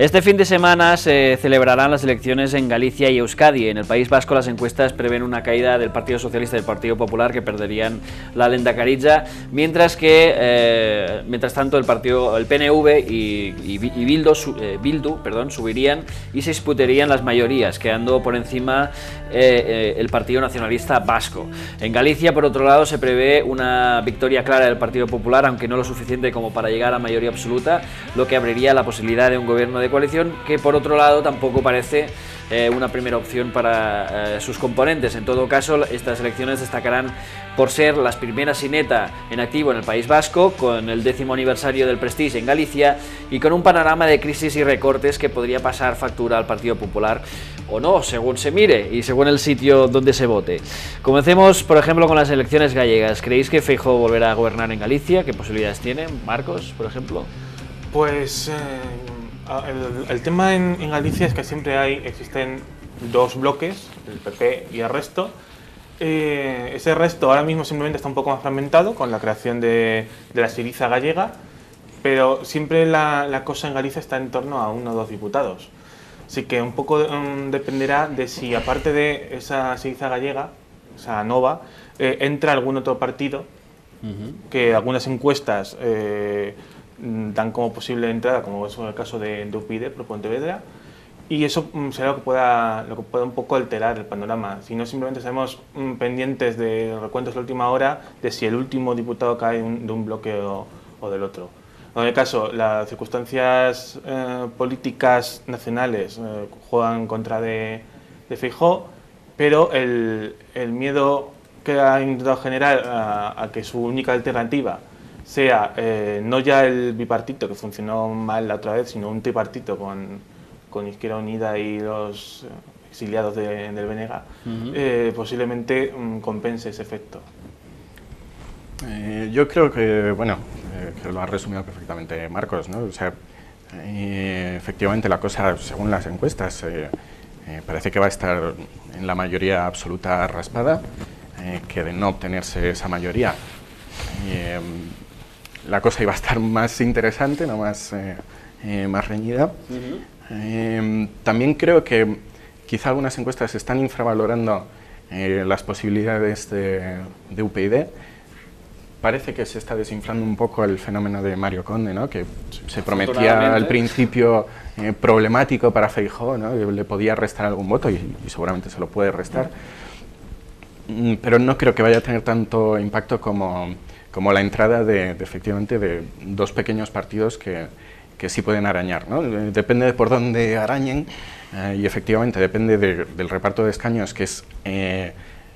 Este fin de semana se celebrarán las elecciones en Galicia y Euskadi. En el País Vasco las encuestas prevén una caída del Partido Socialista y del Partido Popular, que perderían la Lehendakaritza, mientras que, eh, mientras tanto, el partido, el P N V y, y, y Bildu, su, eh, Bildu perdón, subirían y se disputarían las mayorías, quedando por encima eh, eh, el Partido Nacionalista Vasco. En Galicia, por otro lado, se prevé una victoria clara del Partido Popular, aunque no lo suficiente como para llegar a mayoría absoluta, lo que abriría la posibilidad de un gobierno de coalición, que por otro lado tampoco parece eh, una primera opción para eh, sus componentes. En todo caso, estas elecciones destacarán por ser las primeras sin ETA en activo en el País Vasco, con el décimo aniversario del Prestige en Galicia y con un panorama de crisis y recortes que podría pasar factura al Partido Popular o no, según se mire y según el sitio donde se vote. Comencemos, por ejemplo, con las elecciones gallegas. ¿Creéis que Feijóo volverá a gobernar en Galicia? ¿Qué posibilidades tiene? Marcos, por ejemplo. Pues eh, el, el tema en, en Galicia es que siempre hay, existen dos bloques, el P P y el resto. Eh, ese resto ahora mismo simplemente está un poco más fragmentado con la creación de, de la Syriza gallega, pero siempre la, la cosa en Galicia está en torno a uno o dos diputados. Así que un poco um, dependerá de si, aparte de esa Syriza gallega, esa nova, eh, entra algún otro partido, uh-huh. que algunas encuestas eh, dan como posible entrada, como es el caso de, de U P y D por Pontevedra, y eso um, será lo que, pueda, lo que pueda un poco alterar el panorama. Si no, simplemente estaremos um, pendientes de recuentos de última hora de si el último diputado cae un, de un bloque o, o del otro. En el caso, las circunstancias eh, políticas nacionales eh, juegan en contra de, de Feijóo, pero el, el miedo que ha intentado generar a, a que su única alternativa sea eh, no ya el bipartito, que funcionó mal la otra vez, sino un tripartito con, con Izquierda Unida y los exiliados de, del B N G, uh-huh. eh, posiblemente um, compense ese efecto. Eh, yo creo que, bueno, eh, que lo ha resumido perfectamente Marcos, ¿no? O sea, eh, efectivamente la cosa, según las encuestas, eh, eh, parece que va a estar en la mayoría absoluta raspada, eh, que de no obtenerse esa mayoría, eh, la cosa iba a estar más interesante, no más, eh, eh, más reñida. Uh-huh. eh, también creo que quizá algunas encuestas están infravalorando eh, las posibilidades de, de U P y D. Parece que se está desinflando un poco el fenómeno de Mario Conde, ¿no? Que se prometía al principio eh, problemático para Feijóo, ¿no? Que le podía restar algún voto y, y seguramente se lo puede restar. Mm, pero no creo que vaya a tener tanto impacto como, como la entrada de, de, efectivamente, de dos pequeños partidos que, que sí pueden arañar, ¿no? Depende de por dónde arañen eh, y efectivamente depende de, del reparto de escaños, que es... Eh,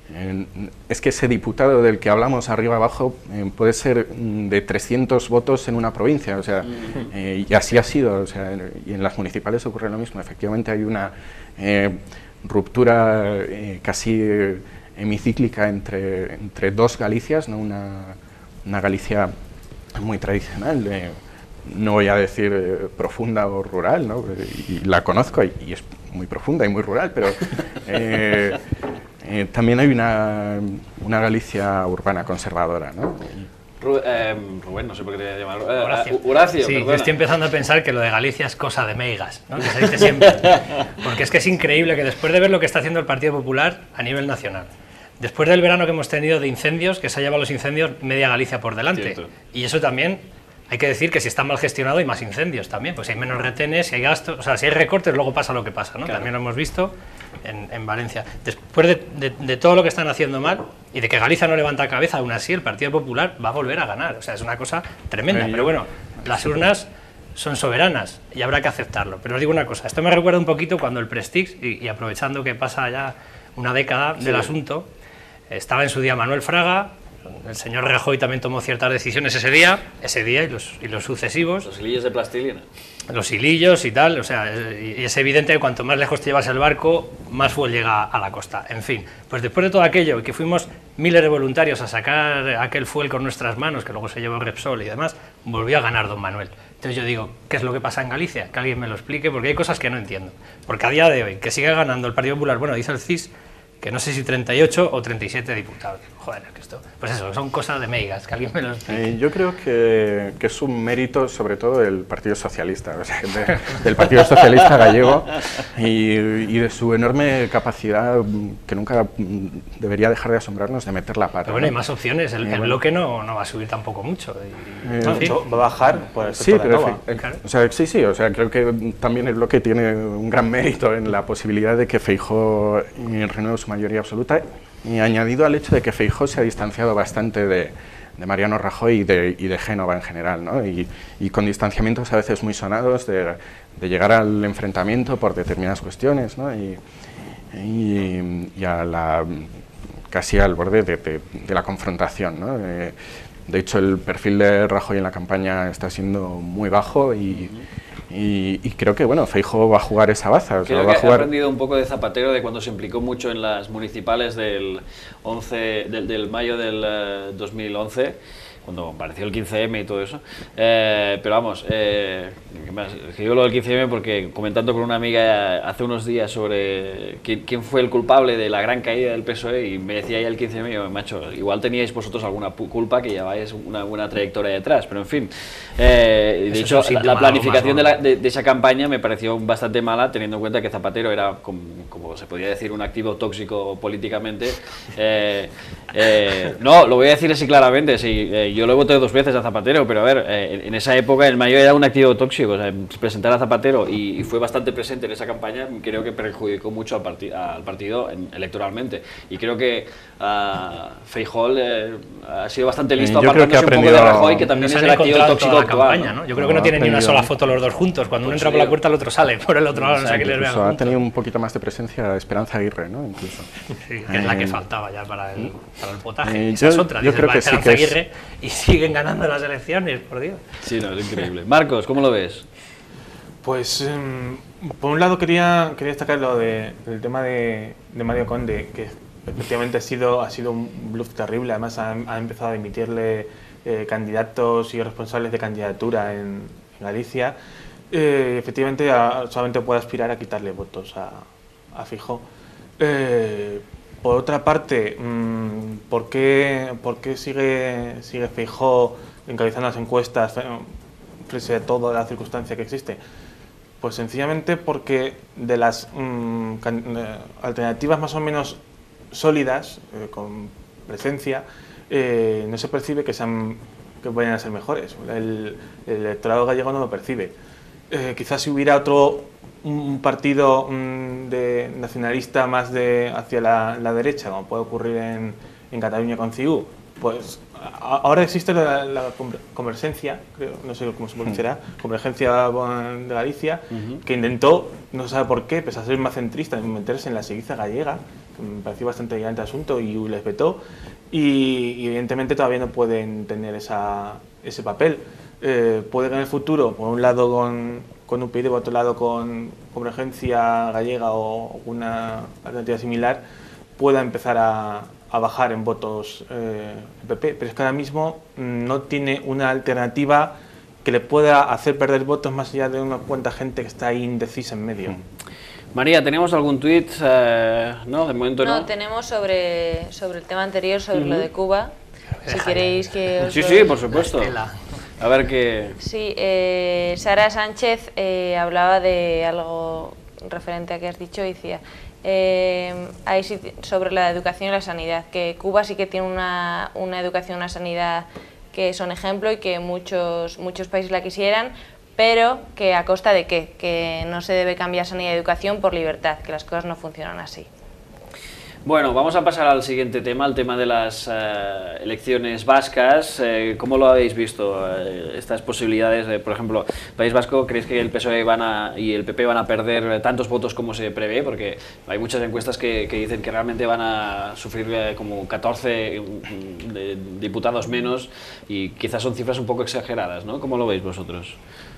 es que ese diputado del que hablamos arriba abajo eh, puede ser de trescientos votos en una provincia, o sea, eh, y así ha sido, o sea, y en las municipales ocurre lo mismo. Efectivamente hay una eh, ruptura eh, casi eh, hemicíclica entre, entre dos Galicias, ¿no? una, una Galicia muy tradicional, eh, no voy a decir eh, profunda o rural, ¿no? y la conozco y, y es muy profunda y muy rural, pero... Eh, Eh, también hay una, una Galicia urbana conservadora, ¿no? Ru eh, Rubén, no sé por qué te llamas. Eh, Horacio. Horacio, sí, perdona. Estoy empezando a pensar que lo de Galicia es cosa de meigas, ¿no? Que se dice siempre. Porque es que es increíble que después de ver lo que está haciendo el Partido Popular a nivel nacional, después del verano que hemos tenido de incendios, que se ha llevado los incendios media Galicia por delante, Cierto. Y eso también... Hay que decir que si está mal gestionado hay más incendios también, pues si hay menos retenes, si hay gastos, o sea, si hay recortes, luego pasa lo que pasa, ¿no? Claro. También lo hemos visto en, en Valencia. Después de, de, de todo lo que están haciendo mal y de que Galicia no levanta cabeza, aún así el Partido Popular va a volver a ganar, o sea, es una cosa tremenda, pero bueno, las urnas son soberanas y habrá que aceptarlo. Pero os digo una cosa, esto me recuerda un poquito cuando el Prestige, y, y aprovechando que pasa ya una década del sí. asunto, estaba en su día Manuel Fraga. El señor Rajoy también tomó ciertas decisiones ese día, ese día y los, y los sucesivos. Los hilillos de plastilina. Los hilillos y tal, o sea, y es evidente que cuanto más lejos te llevas el barco, más fuel llega a la costa. En fin, pues después de todo aquello, y que fuimos miles de voluntarios a sacar aquel fuel con nuestras manos, que luego se llevó Repsol y demás, volvió a ganar don Manuel. Entonces yo digo, ¿qué es lo que pasa en Galicia? Que alguien me lo explique, porque hay cosas que no entiendo. Porque a día de hoy, que sigue ganando el Partido Popular, bueno, dice el C I S que no sé si treinta y ocho o treinta y siete diputados. Joder, es que esto, pues eso, son cosas de meigas, que alguien me lo explique. Eh, yo creo que, que es un mérito sobre todo del Partido Socialista, o sea, de, del Partido Socialista gallego y, y de su enorme capacidad, que nunca debería dejar de asombrarnos, de meter la pata. Pero bueno, ¿no? hay más opciones, el, Eh, el bueno. bloque no, no va a subir tampoco mucho. Y, Eh, en fin. Va a bajar por el Sí, efecto de pero Nova. efe- Claro. o sea, sí, sí, o sea, creo que también el bloque tiene un gran mérito en la posibilidad de que Feijóo renueve su mayoría absoluta, y añadido al hecho de que Feijóo se ha distanciado bastante de, de Mariano Rajoy y de, y de Génova en general, ¿no? y, y con distanciamientos a veces muy sonados de, de llegar al enfrentamiento por determinadas cuestiones, ¿no? y, y, y a la, casi al borde de, de, de la confrontación, ¿no? Eh, de hecho, el perfil de Rajoy en la campaña está siendo muy bajo y, y, y creo que bueno, Feijóo va a jugar esa baza. O sea, Creo va que a ha jugar... aprendido un poco de Zapatero, de cuando se implicó mucho en las municipales del once del, del mayo del eh, dos mil once, cuando apareció el quince eme y todo eso. Eh, pero vamos, eh, ¿qué más? Escribo lo del quince eme porque comentando con una amiga hace unos días sobre quién, quién fue el culpable de la gran caída del P S O E, y me decía ella el quince eme, y yo, macho, igual teníais vosotros alguna pu- culpa, que lleváis una buena trayectoria detrás, pero en fin. Eh, de Eso hecho, es un la, síntoma la de algo planificación más de, la- gordo. de, de esa campaña me pareció bastante mala, teniendo en cuenta que Zapatero era, como, como se podía decir, un activo tóxico políticamente. Eh, eh, no, lo voy a decir así claramente, sí, eh, yo lo he votado dos veces a Zapatero, pero a ver, eh, en esa época el Mayo era un activo tóxico, o sea, presentar a Zapatero y, y fue bastante presente en esa campaña, creo que perjudicó mucho al, parti al partido en, electoralmente, y creo que uh, Feijóo eh, ha sido bastante listo, Eh, yo creo que apartándose ha un poco de aprendido- Rajoy, que también No es se el han activo encontrado tóxico toda la actual, campaña, ¿no? ¿no? Yo creo que no No, tienen ha ni una tenido- sola foto los dos juntos. Cuando uno Pues entra sí. por la puerta, el otro sale por el otro lado, no sé qué les vean Incluso ha juntos. tenido un poquito más de presencia Esperanza Aguirre, ¿no? Incluso. Sí, que es la que Eh, faltaba ya para el, para el potaje. eh, Esa es yo- otra, yo dices, creo va que sí Esperanza que es- Aguirre y siguen ganando las elecciones, por Dios. Sí, no, es increíble. Marcos, ¿cómo lo ves? Pues, em, por un lado quería, quería destacar lo de, el tema de, de Mario Conde, que efectivamente ha sido, ha sido un bluff terrible. Además, ha, ha empezado a emitirle eh, candidatos y responsables de candidatura en, en Galicia. Eh, efectivamente, a- solamente puede aspirar a quitarle votos a, a Feijóo. Eh, por otra parte, mmm, ¿por qué, por qué sigue, sigue Feijóo encabezando las encuestas eh, frente a toda la circunstancia que existe? Pues sencillamente porque de las mm, can- eh, alternativas más o menos sólidas, eh, con presencia, eh, no se percibe que sean que vayan a ser mejores. El, el electorado gallego no lo percibe. Eh, quizás si hubiera otro un partido mm, de nacionalista más de hacia la, la derecha, como puede ocurrir en, en Cataluña con C I U, pues a- ahora existe la, la conver- convergencia, creo, no sé cómo se pronunciará, Convergencia de Galicia, que intentó, no se sabe por qué, pese a ser más centrista, meterse en la seguiza gallega, que me pareció bastante brillante asunto y les vetó, y, y evidentemente todavía no pueden tener esa, ese papel. Eh, puede que en el futuro, por un lado con, con U P yD, por otro lado con Convergencia Gallega o una alternativa similar, pueda empezar a, a bajar en votos eh, el P P, pero es que ahora mismo mm, no tiene una alternativa que le pueda hacer perder votos más allá de una cuanta gente que está ahí indecisa en medio. María, ¿tenemos algún tuit? Eh, no, de momento no. No, tenemos sobre, sobre el tema anterior, sobre lo de Cuba. Si Deja queréis que os Sí, lo- sí, por supuesto. Estela. A ver qué... Sí, eh, Sara Sánchez eh, hablaba de algo referente a que has dicho y decía eh, ahí sí, sobre la educación y la sanidad, que Cuba sí que tiene una, una educación y una sanidad que son ejemplo y que muchos, muchos países la quisieran, pero que a costa de qué, que no se debe cambiar sanidad y educación por libertad, que las cosas no funcionan así. Bueno, vamos a pasar al siguiente tema, el tema de las eh, elecciones vascas. Eh, ¿Cómo lo habéis visto? Eh, estas posibilidades de, por ejemplo, País Vasco, ¿creéis que el P S O E van a, y el P P van a perder tantos votos como se prevé? Porque hay muchas encuestas que, que dicen que realmente van a sufrir eh, como catorce mm, de- diputados menos, y quizás son cifras un poco exageradas, ¿no? ¿Cómo lo veis vosotros?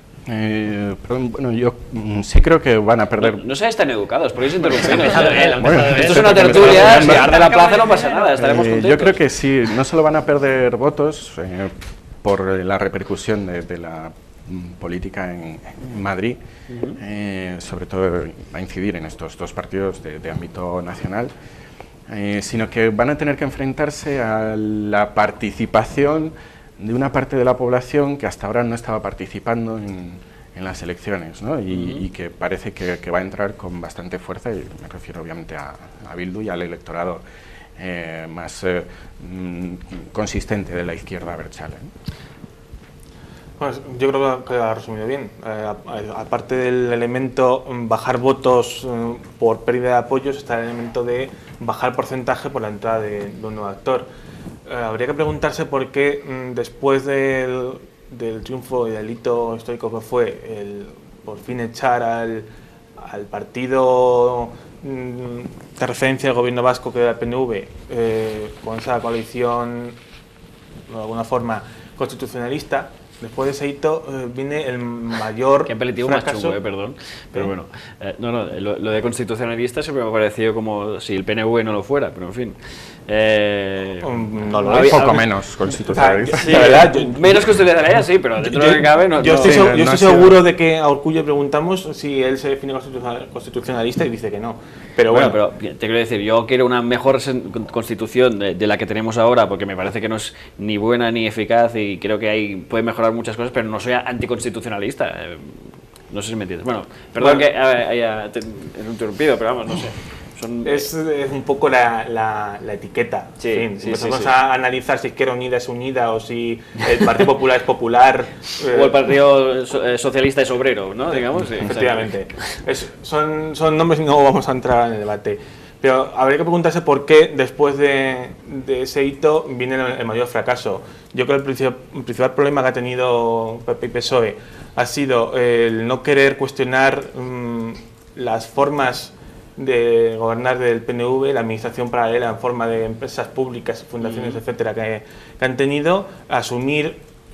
Eh, perdón, bueno, yo mm, sí creo que van a perder. No, no seáis tan educados, podéis interrumpirnos. empezado bien, ha empezado bien. Esto es una Porque me tertulia, estaba si arde la plaza no pasa nada, estaremos Eh, contentos. yo creo que sí, no solo van a perder votos eh, por eh, la repercusión de, de la mm, política en, en Madrid, eh, sobre todo va a incidir en estos dos partidos de, de ámbito nacional, eh, sino que van a tener que enfrentarse a la participación de una parte de la población que hasta ahora no estaba participando en, en las elecciones, ¿no? y, uh-huh. y que parece que, que va a entrar con bastante fuerza, y me refiero obviamente a, a Bildu y al electorado eh, más eh, mm, consistente de la izquierda abertzale, ¿no? Bueno, yo creo que lo ha resumido bien. Eh, aparte del elemento bajar votos eh, por pérdida de apoyos, está el elemento de bajar porcentaje por la entrada de, de un nuevo actor. Eh, habría que preguntarse por qué mm, después del, del triunfo y del hito histórico que fue el por fin echar al, al partido mm, de referencia del gobierno vasco, que era el P N V, eh, con esa coalición de alguna forma constitucionalista. Después de ese hito eh, viene el mayor Qué apelativo fracaso. más chungo, eh, perdón. Pero bueno, eh, no, no, lo, lo de constitucionalista siempre me ha parecido como si el P N V no lo fuera, pero en fin. Eh, um, no lo es. es. Poco menos constitucionalista. Sí, la verdad, yo, menos constitucionalista, sí, pero dentro yo, de lo que cabe no. Yo no, estoy, sí, yo no, estoy no seguro sido... de que a Urkullu preguntamos si él se define constitucionalista y dice que no. Pero bueno, bueno, pero te quiero decir, yo quiero una mejor constitución de, de la que tenemos ahora, porque me parece que no es ni buena ni eficaz y creo que hay puede mejorar muchas cosas, pero no soy anticonstitucionalista. Eh, no sé si me entiendes. Bueno, perdón bueno, que haya interrumpido, pero vamos, no sé. Son, es, es un poco la, la, la etiqueta. Sí, en fin, sí, si empezamos sí, sí. a analizar si Izquierda Unida es unida o si el Partido Popular es popular. Eh, o el Partido Socialista es obrero, ¿no? Digamos. Sí, efectivamente. Es, son, son nombres y no vamos a entrar en el debate. Pero habría que preguntarse por qué después de, de ese hito viene el, el mayor fracaso. Yo creo que el principal, el principal problema que ha tenido P P y P S O E ha sido el no querer cuestionar mmm, las formas de gobernar del P N V, la administración paralela en forma de empresas públicas, fundaciones, mm. etcétera, que, que han tenido, asumir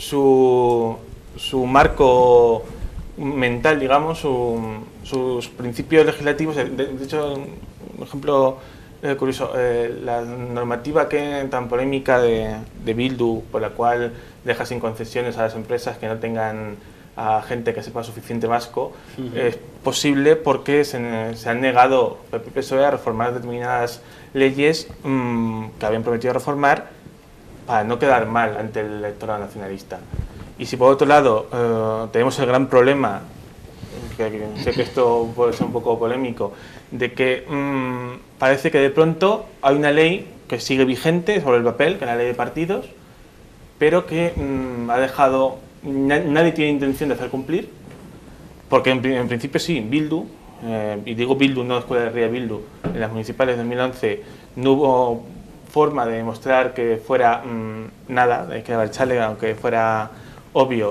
su, su marco mental, digamos, su, sus principios legislativos. De, de hecho, un ejemplo eh, curioso, eh, la normativa que tan polémica de, de Bildu, por la cual deja sin concesiones a las empresas que no tengan a gente que sepa suficiente vasco, uh-huh. es posible porque se, se han negado P P y P S O E a reformar determinadas leyes mmm, que habían prometido reformar para no quedar mal ante el electorado nacionalista. Y si por otro lado eh, tenemos el gran problema, que, que sé que esto puede ser un poco polémico, de que mmm, parece que de pronto hay una ley que sigue vigente sobre el papel, que es la ley de partidos, pero que mmm, ha dejado... Nadie tiene intención de hacer cumplir, porque en, en principio sí, Bildu, eh, y digo Bildu, no Escuela de Ría Bildu, en las municipales de dos mil once no hubo forma de demostrar que fuera mmm, nada, de que Abertzale, aunque fuera obvio,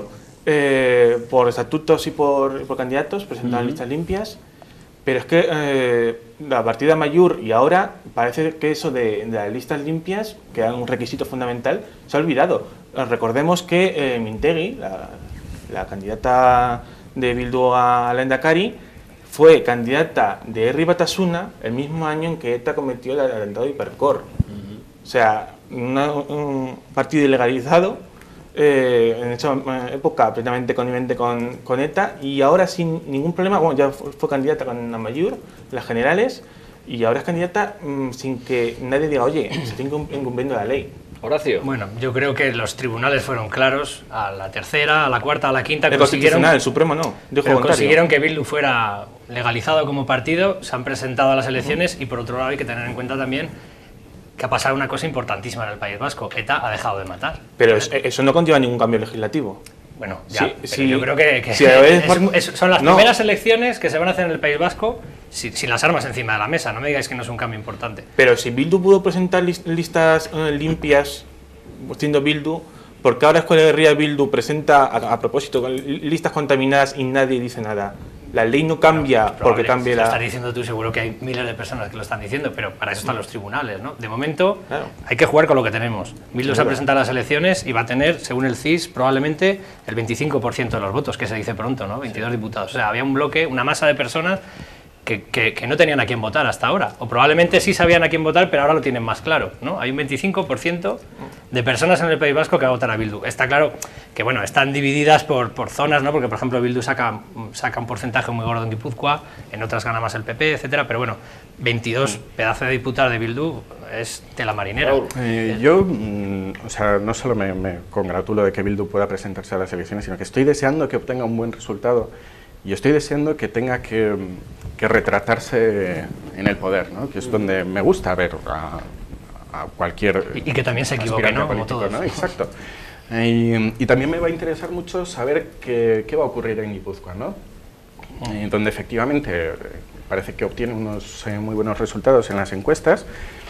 eh, por estatutos y por, y por candidatos, presentaban uh-huh. listas limpias, pero es que eh, a partir de Amaiur y ahora parece que eso de, de las listas limpias, que era un requisito fundamental, se ha olvidado. Recordemos que eh, Mintegi, la, la candidata de Bildu a Lehendakari, fue candidata de Herri Batasuna el mismo año en que ETA cometió el atentado de Hipercor. Uh-huh. O sea, una, un partido ilegalizado, eh, en esa época plenamente connivente con, con ETA, y ahora sin ningún problema, bueno, ya fue, fue candidata con Amaiur, las generales, y ahora es candidata mmm, sin que nadie diga, oye, se está incumpliendo la ley. Horacio. Bueno, yo creo que los tribunales fueron claros, a la tercera, a la cuarta, a la quinta, el consiguieron, el Supremo no, dijo pero consiguieron que Bildu fuera legalizado como partido, se han presentado a las elecciones, uh-huh. y por otro lado hay que tener en cuenta también que ha pasado una cosa importantísima en el País Vasco, ETA ha dejado de matar. Pero es, eso no conlleva ningún cambio legislativo. Bueno, ya, sí, pero sí, yo creo que, que sí, es, es, son las no. primeras elecciones que se van a hacer en el País Vasco sin, sin las armas encima de la mesa, no me digáis que no es un cambio importante. Pero si Bildu pudo presentar list, listas eh, limpias, siendo Bildu, porque ahora Escuela de Ría Bildu presenta, a, a propósito, listas contaminadas y nadie dice nada. La ley no cambia no, porque cambie la... Lo estás diciendo tú, seguro que hay miles de personas que lo están diciendo, pero para eso están los tribunales, ¿no? De momento, claro. hay que jugar con lo que tenemos. Bildu se ha presentado a las elecciones y va a tener, según el C I S, probablemente el veinticinco por ciento de los votos, que se dice pronto, ¿no? veintidós sí. diputados. O sea, había un bloque, una masa de personas que, que, que no tenían a quién votar hasta ahora. O probablemente sí sabían a quién votar, pero ahora lo tienen más claro, ¿no? Hay un veinticinco por ciento de personas en el País Vasco que votan a Bildu. Está claro que, bueno, están divididas por, por zonas, ¿no? Porque, por ejemplo, Bildu saca, saca un porcentaje muy gordo en Guipúzcoa, en otras gana más el P P, etcétera, pero bueno, veintidós pedazos de diputados de Bildu es tela marinera. Eh, yo, mm, o sea, no solo me, me congratulo de que Bildu pueda presentarse a las elecciones, sino que estoy deseando que obtenga un buen resultado y estoy deseando que tenga que, que retratarse en el poder, ¿no? Que es donde me gusta ver a, a cualquier... Y, y que también se equivoque, ¿no? Como político, todos. ¿no? Exacto. Y, y también me va a interesar mucho saber qué, qué va a ocurrir en Guipúzcoa, ¿no? Eh, donde efectivamente eh, parece que obtiene unos eh, muy buenos resultados en las encuestas,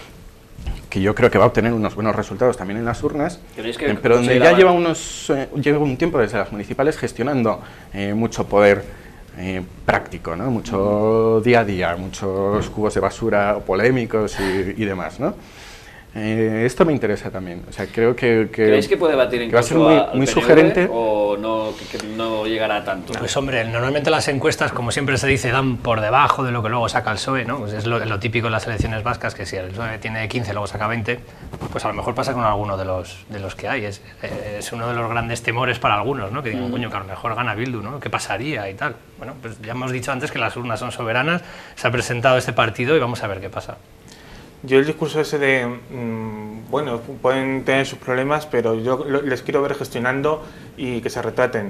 que yo creo que va a obtener unos buenos resultados también en las urnas, ¿Creéis que eh, pero donde conseguirá ya lleva, unos, eh, lleva un tiempo desde las municipales gestionando eh, mucho poder eh, práctico, ¿no? Mucho día a día, muchos cubos de basura polémicos y, y demás, ¿no? Eh, esto me interesa también, o sea, creo que... que ¿Creéis que puede batir que va a ser incluso muy, al muy P N V sugerente? o no, que, que no llegará tanto? Pues hombre, normalmente las encuestas, como siempre se dice, dan por debajo de lo que luego saca el P S O E, ¿no? Pues es lo, lo típico en las elecciones vascas, que si el P S O E tiene quince, luego saca veinte, pues a lo mejor pasa con alguno de los, de los que hay. Es, es uno de los grandes temores para algunos, ¿no? Que digan, coño, que a lo mejor gana Bildu, ¿no? ¿Qué pasaría y tal? Bueno, pues ya hemos dicho antes que las urnas son soberanas, se ha presentado este partido y vamos a ver qué pasa. Yo el discurso ese de, mmm, bueno, pueden tener sus problemas, pero yo lo, les quiero ver gestionando y que se retraten.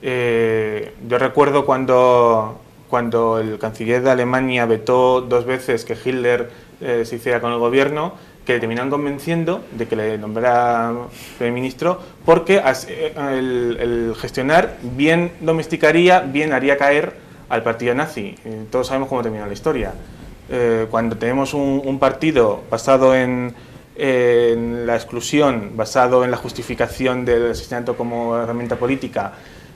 Eh, yo recuerdo cuando, cuando el canciller de Alemania vetó dos veces que Hitler eh, se hiciera con el gobierno, que le terminaron convenciendo de que le nombrara primer ministro, porque as, eh, el, el gestionar bien domesticaría, bien haría caer al partido nazi. Eh, todos sabemos cómo terminó la historia. Eh, cuando tenemos un, un partido basado en, en la exclusión, basado en la justificación del asesinato como herramienta política,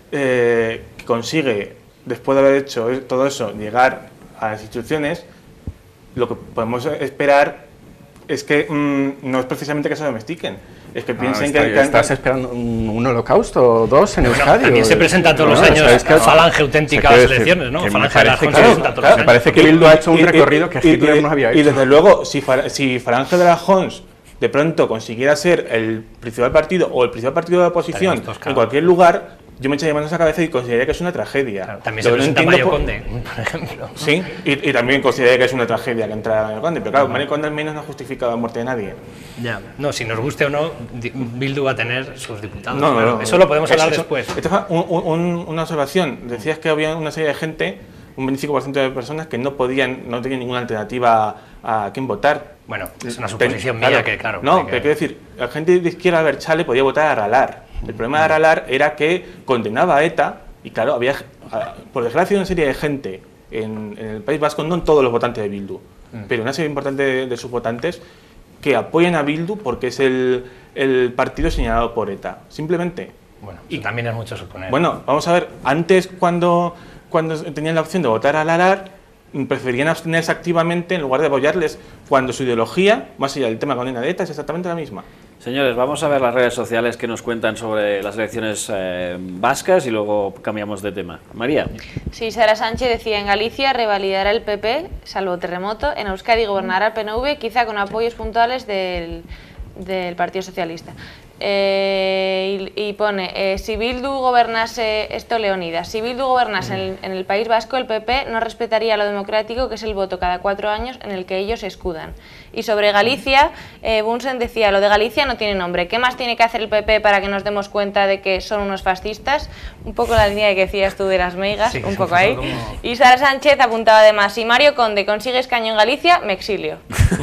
eh, que consigue, después de haber hecho todo eso, llegar a las instituciones, lo que podemos esperar es que mmm, no es precisamente que se domestiquen, es que No, piensen está, que, que... ¿Estás esperando un, un holocausto o dos en Bueno, Euskadi? también se presenta todos los No, años ¿sabes qué? falange auténtica O sea, a las quiero decir elecciones, ¿no? que me Falange de la parece Jons que- se presenta todos los me años. parece que Bildu ha hecho un Y- y- recorrido que y- Hitler y- no había y hecho. desde luego, si, Far- si Falange de la Jons de pronto consiguiera ser el principal partido o el principal partido de la oposición Estaríamos todos en cagados. cualquier lugar, yo me echaría manos a la cabeza y consideraría que es una tragedia. Claro, también Lo se que no presenta entiendo Mario por- Conde, por ejemplo. Sí, y, y también consideraría que es una tragedia que entrara Mario Conde, pero claro, Mario Conde al menos no ha justificado la muerte de nadie. Ya. No, si nos guste o no, di- Bildu va a tener sus diputados. No, no, claro. no. Eso lo podemos hablar Eso- después. Esto fue un- un- una observación. Decías que había una serie de gente, un veinticinco por ciento de personas que no podían, no tenían ninguna alternativa a, a quién votar. Bueno, es una Ten- suposición mía que, claro. No, hay que- pero quiero decir, la gente de izquierda Berchale podía votar a Aralar. El problema de Aralar era que condenaba a ETA y, claro, había, a- por desgracia, una serie de gente en, en el País Vasco, no todos los votantes de Bildu, pero una serie importante de, de sus votantes que apoyan a Bildu porque es el, el partido señalado por ETA. Simplemente. Bueno, y también es mucho suponer. Bueno, vamos a ver, antes cuando, cuando tenían la opción de votar a Aralar, preferían abstenerse activamente en lugar de apoyarles, cuando su ideología, más allá del tema condena de ETA, es exactamente la misma. Señores, vamos a ver las redes sociales que nos cuentan sobre las elecciones eh, vascas y luego cambiamos de tema. María. Sí, Sara Sánchez decía, en Galicia revalidará el P P, salvo terremoto, en Euskadi gobernará el P N V, quizá con apoyos puntuales del, del Partido Socialista. Eh, y, y pone, eh, si Bildu gobernase, esto Leonidas, si Bildu gobernase en el, en el País Vasco, el P P no respetaría lo democrático que es el voto cada cuatro años en el que ellos se escudan. Y sobre Galicia, eh, Bunsen decía, lo de Galicia no tiene nombre, ¿qué más tiene que hacer el P P para que nos demos cuenta de que son unos fascistas? Un poco la línea que decías tú de las meigas, Sí, un es poco un ahí. poco como- Y Sara Sánchez apuntaba además, si Mario Conde consigue escaño en Galicia, me exilio.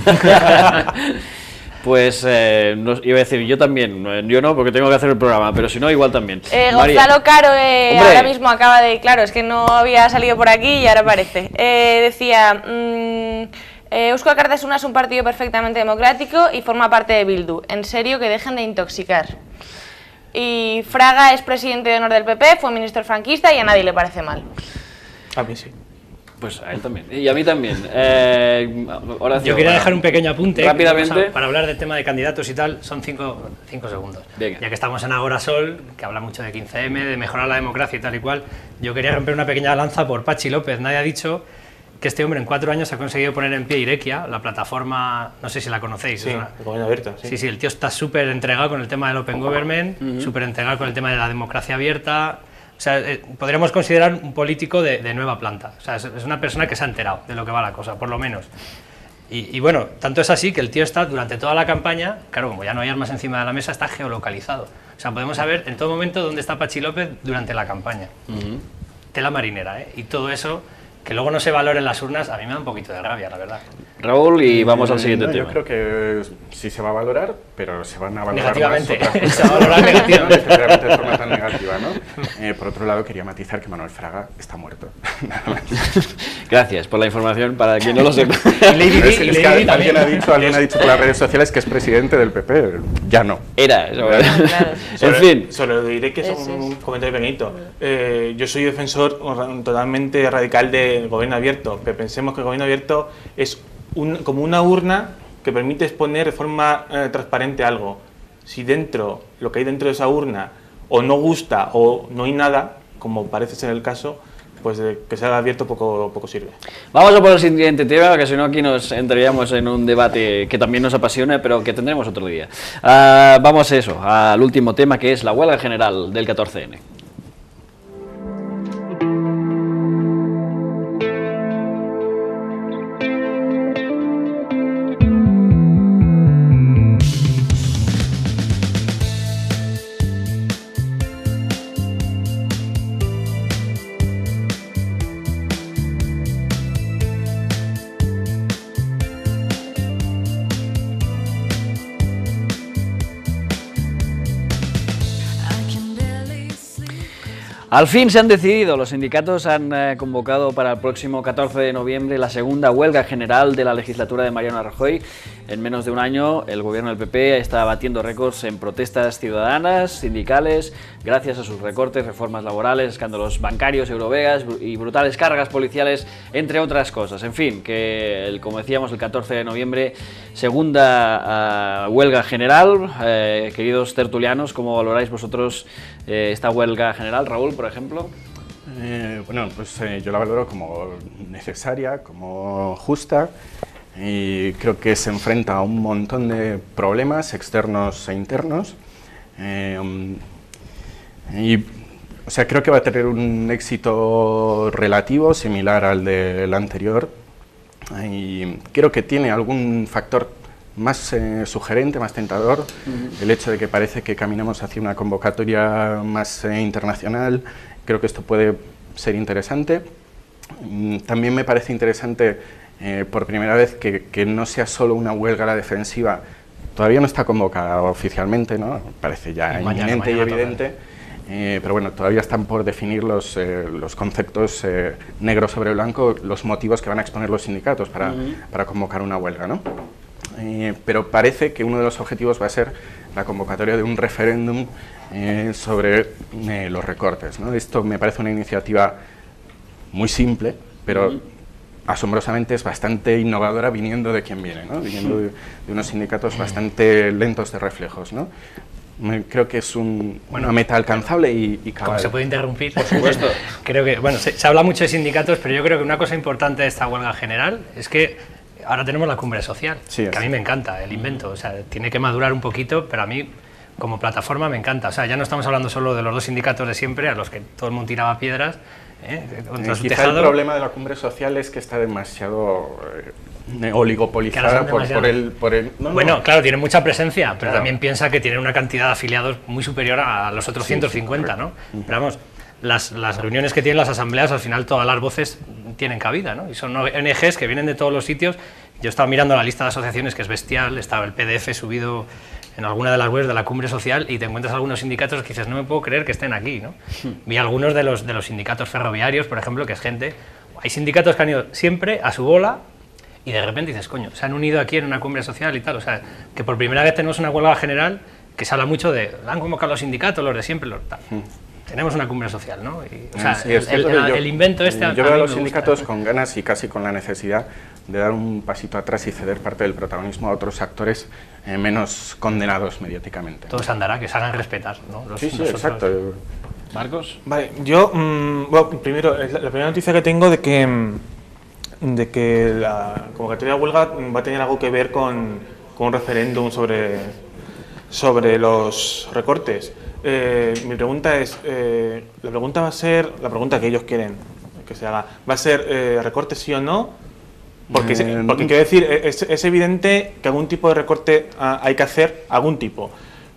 Pues eh, no- iba a decir, yo también, eh, yo no, porque tengo que hacer el programa, pero si no, igual también. Eh, María. Gonzalo Caro eh, Hombre. ahora mismo acaba de... Claro, es que no había salido por aquí y ahora aparece. Eh, decía... mmm, eh, Eusko Alkartasuna es un partido perfectamente democrático y forma parte de Bildu. En serio, que dejen de intoxicar. Y Fraga es presidente de honor del P P, fue ministro franquista y a nadie le parece mal. A mí sí. Pues a él también. Y a mí también. Eh, Horacio, Yo quería bueno, dejar un pequeño apunte rápidamente. para, para hablar del tema de candidatos y tal, son cinco, cinco segundos. Venga. Ya que estamos en Agora Sol, que habla mucho de quince eme, de mejorar la democracia y tal y cual, yo quería romper una pequeña lanza por Pachi López. Nadie ha dicho que este hombre en cuatro años ha conseguido poner en pie Irekia, la plataforma, no sé si la conocéis. Sí, es una... de gobierno abierto. Sí. sí, sí, el tío está súper entregado con el tema del Open Government, uh-huh. súper entregado con el tema de la democracia abierta. O sea, eh, podríamos considerar un político de, de nueva planta. O sea, es, es una persona que se ha enterado de lo que va la cosa, por lo menos. Y, y bueno, tanto es así que el tío está durante toda la campaña, claro, como ya no hay armas encima de la mesa, está geolocalizado. O sea, podemos saber en todo momento dónde está Pachi López durante la campaña. Uh-huh. Tela marinera, ¿eh? Y todo eso, que luego no se valore en las urnas, a mí me da un poquito de rabia, la verdad. Raúl, y vamos al siguiente no, tema. Yo creo que sí se va a valorar, pero se van a valorar negativamente. Más otras se va a valorar negativamente. No necesariamente de forma tan negativa, ¿no? Eh, por otro lado, quería matizar que Manuel Fraga está muerto. Gracias por la información, para quien no lo sepa. Y Lady Di, es, y es que Lady alguien, también. ha dicho, alguien ha dicho por las redes sociales que es presidente del P P. Ya no. Era, eso. Claro. En Sobre, fin. sobre lo diré que es Eso un, es. un comentario pequeñito. Eh, yo soy defensor totalmente radical del gobierno abierto, que pensemos que el gobierno abierto es un, como una urna que permite exponer de forma eh, transparente algo. Si dentro, lo que hay dentro de esa urna, o no gusta o no hay nada, como parece ser el caso, pues de que sea abierto poco, poco sirve. Vamos a por el siguiente tema, que si no aquí nos entraríamos en un debate que también nos apasiona, pero que tendremos otro día. Uh, vamos a eso, al último tema, que es la huelga general del catorce ene. Al fin se han decidido, los sindicatos han eh, convocado para el próximo catorce de noviembre la segunda huelga general de la legislatura de Mariano Rajoy. En menos de un año el gobierno del P P está batiendo récords en protestas ciudadanas, sindicales, gracias a sus recortes, reformas laborales, escándalos bancarios, eurovegas y brutales cargas policiales, entre otras cosas. En fin, que el, como decíamos, el catorce de noviembre, segunda uh, huelga general. Eh, queridos tertulianos, ¿cómo valoráis vosotros eh, esta huelga general? Raúl, por ejemplo. Eh, bueno, pues eh, yo la valoro como necesaria, como justa, y creo que se enfrenta a un montón de problemas externos e internos. Eh, y, o sea, creo que va a tener un éxito relativo similar al del anterior, y creo que tiene algún factor más eh, sugerente, más tentador, uh-huh. el hecho de que parece que caminamos hacia una convocatoria más eh, internacional. Creo que esto puede ser interesante. Mm, también me parece interesante, eh, por primera vez, que, que no sea solo una huelga a la defensiva. Todavía no está convocada oficialmente, ¿no? Parece ya Mañana, inminente mañana y evidente, eh, pero bueno, todavía están por definir los, eh, los conceptos eh, negro sobre blanco, los motivos que van a exponer los sindicatos para, uh-huh. para convocar una huelga, ¿no? Eh, pero parece que uno de los objetivos va a ser la convocatoria de un referéndum eh, sobre eh, los recortes, ¿no? Esto me parece una iniciativa muy simple, pero uh-huh. asombrosamente es bastante innovadora viniendo de quien viene, ¿no? Viniendo de, de unos sindicatos bastante lentos de reflejos, ¿no? Creo que es un, bueno, una meta alcanzable y, y cabal. Como se puede interrumpir, por supuesto. Creo que, bueno, se, se habla mucho de sindicatos, pero yo creo que una cosa importante de esta huelga general es que ahora tenemos la cumbre social, sí, que a mí me encanta el invento, o sea, tiene que madurar un poquito, pero a mí como plataforma me encanta. O sea, ya no estamos hablando solo de los dos sindicatos de siempre, a los que todo el mundo tiraba piedras, ¿eh? Contra eh, su quizá tejado. El problema de la cumbre social es que está demasiado eh, oligopolizada por, por el... Por el no, bueno, no. claro, tiene mucha presencia, pero claro. también piensa que tiene una cantidad de afiliados muy superior a los otros sí, ciento cincuenta, sí, ¿no? Uh-huh. Pero vamos, las, las reuniones que tienen las asambleas, al final todas las voces tienen cabida, ¿no? Y son O N Ges que vienen de todos los sitios. Yo estaba mirando la lista de asociaciones, que es bestial, estaba el P D F subido en alguna de las webs de la cumbre social, y te encuentras algunos sindicatos que dices, no me puedo creer que estén aquí, ¿no? Hmm. Vi algunos de los, de los sindicatos ferroviarios, por ejemplo, que es gente... Hay sindicatos que han ido siempre a su bola, y de repente dices, coño, se han unido aquí en una cumbre social y tal. O sea, que por primera vez tenemos una huelga general que se habla mucho de, han convocado los sindicatos, los de siempre, los tal. Hmm. Tenemos una cumbre social, ¿no? Y, o sea, sí, el, el, el, yo, el invento este... Yo veo a los sindicatos con ganas y casi con la necesidad de dar un pasito atrás y ceder parte del protagonismo a otros actores eh, menos condenados mediáticamente. Todo se andará, que se hagan respetar, ¿no? Los, sí, sí, nosotros. exacto. Marcos. Vale, yo, mmm, bueno, primero, la, la primera noticia que tengo de que mmm, de que la convocatoria de huelga va a tener algo que ver con, con un referéndum sobre, sobre los recortes. Eh, mi pregunta es, eh, la pregunta va a ser, la pregunta que ellos quieren que se haga, ¿va a ser eh, recorte sí o no? Porque, eh, porque quiero decir, es, es evidente que algún tipo de recorte ah, hay que hacer, algún tipo,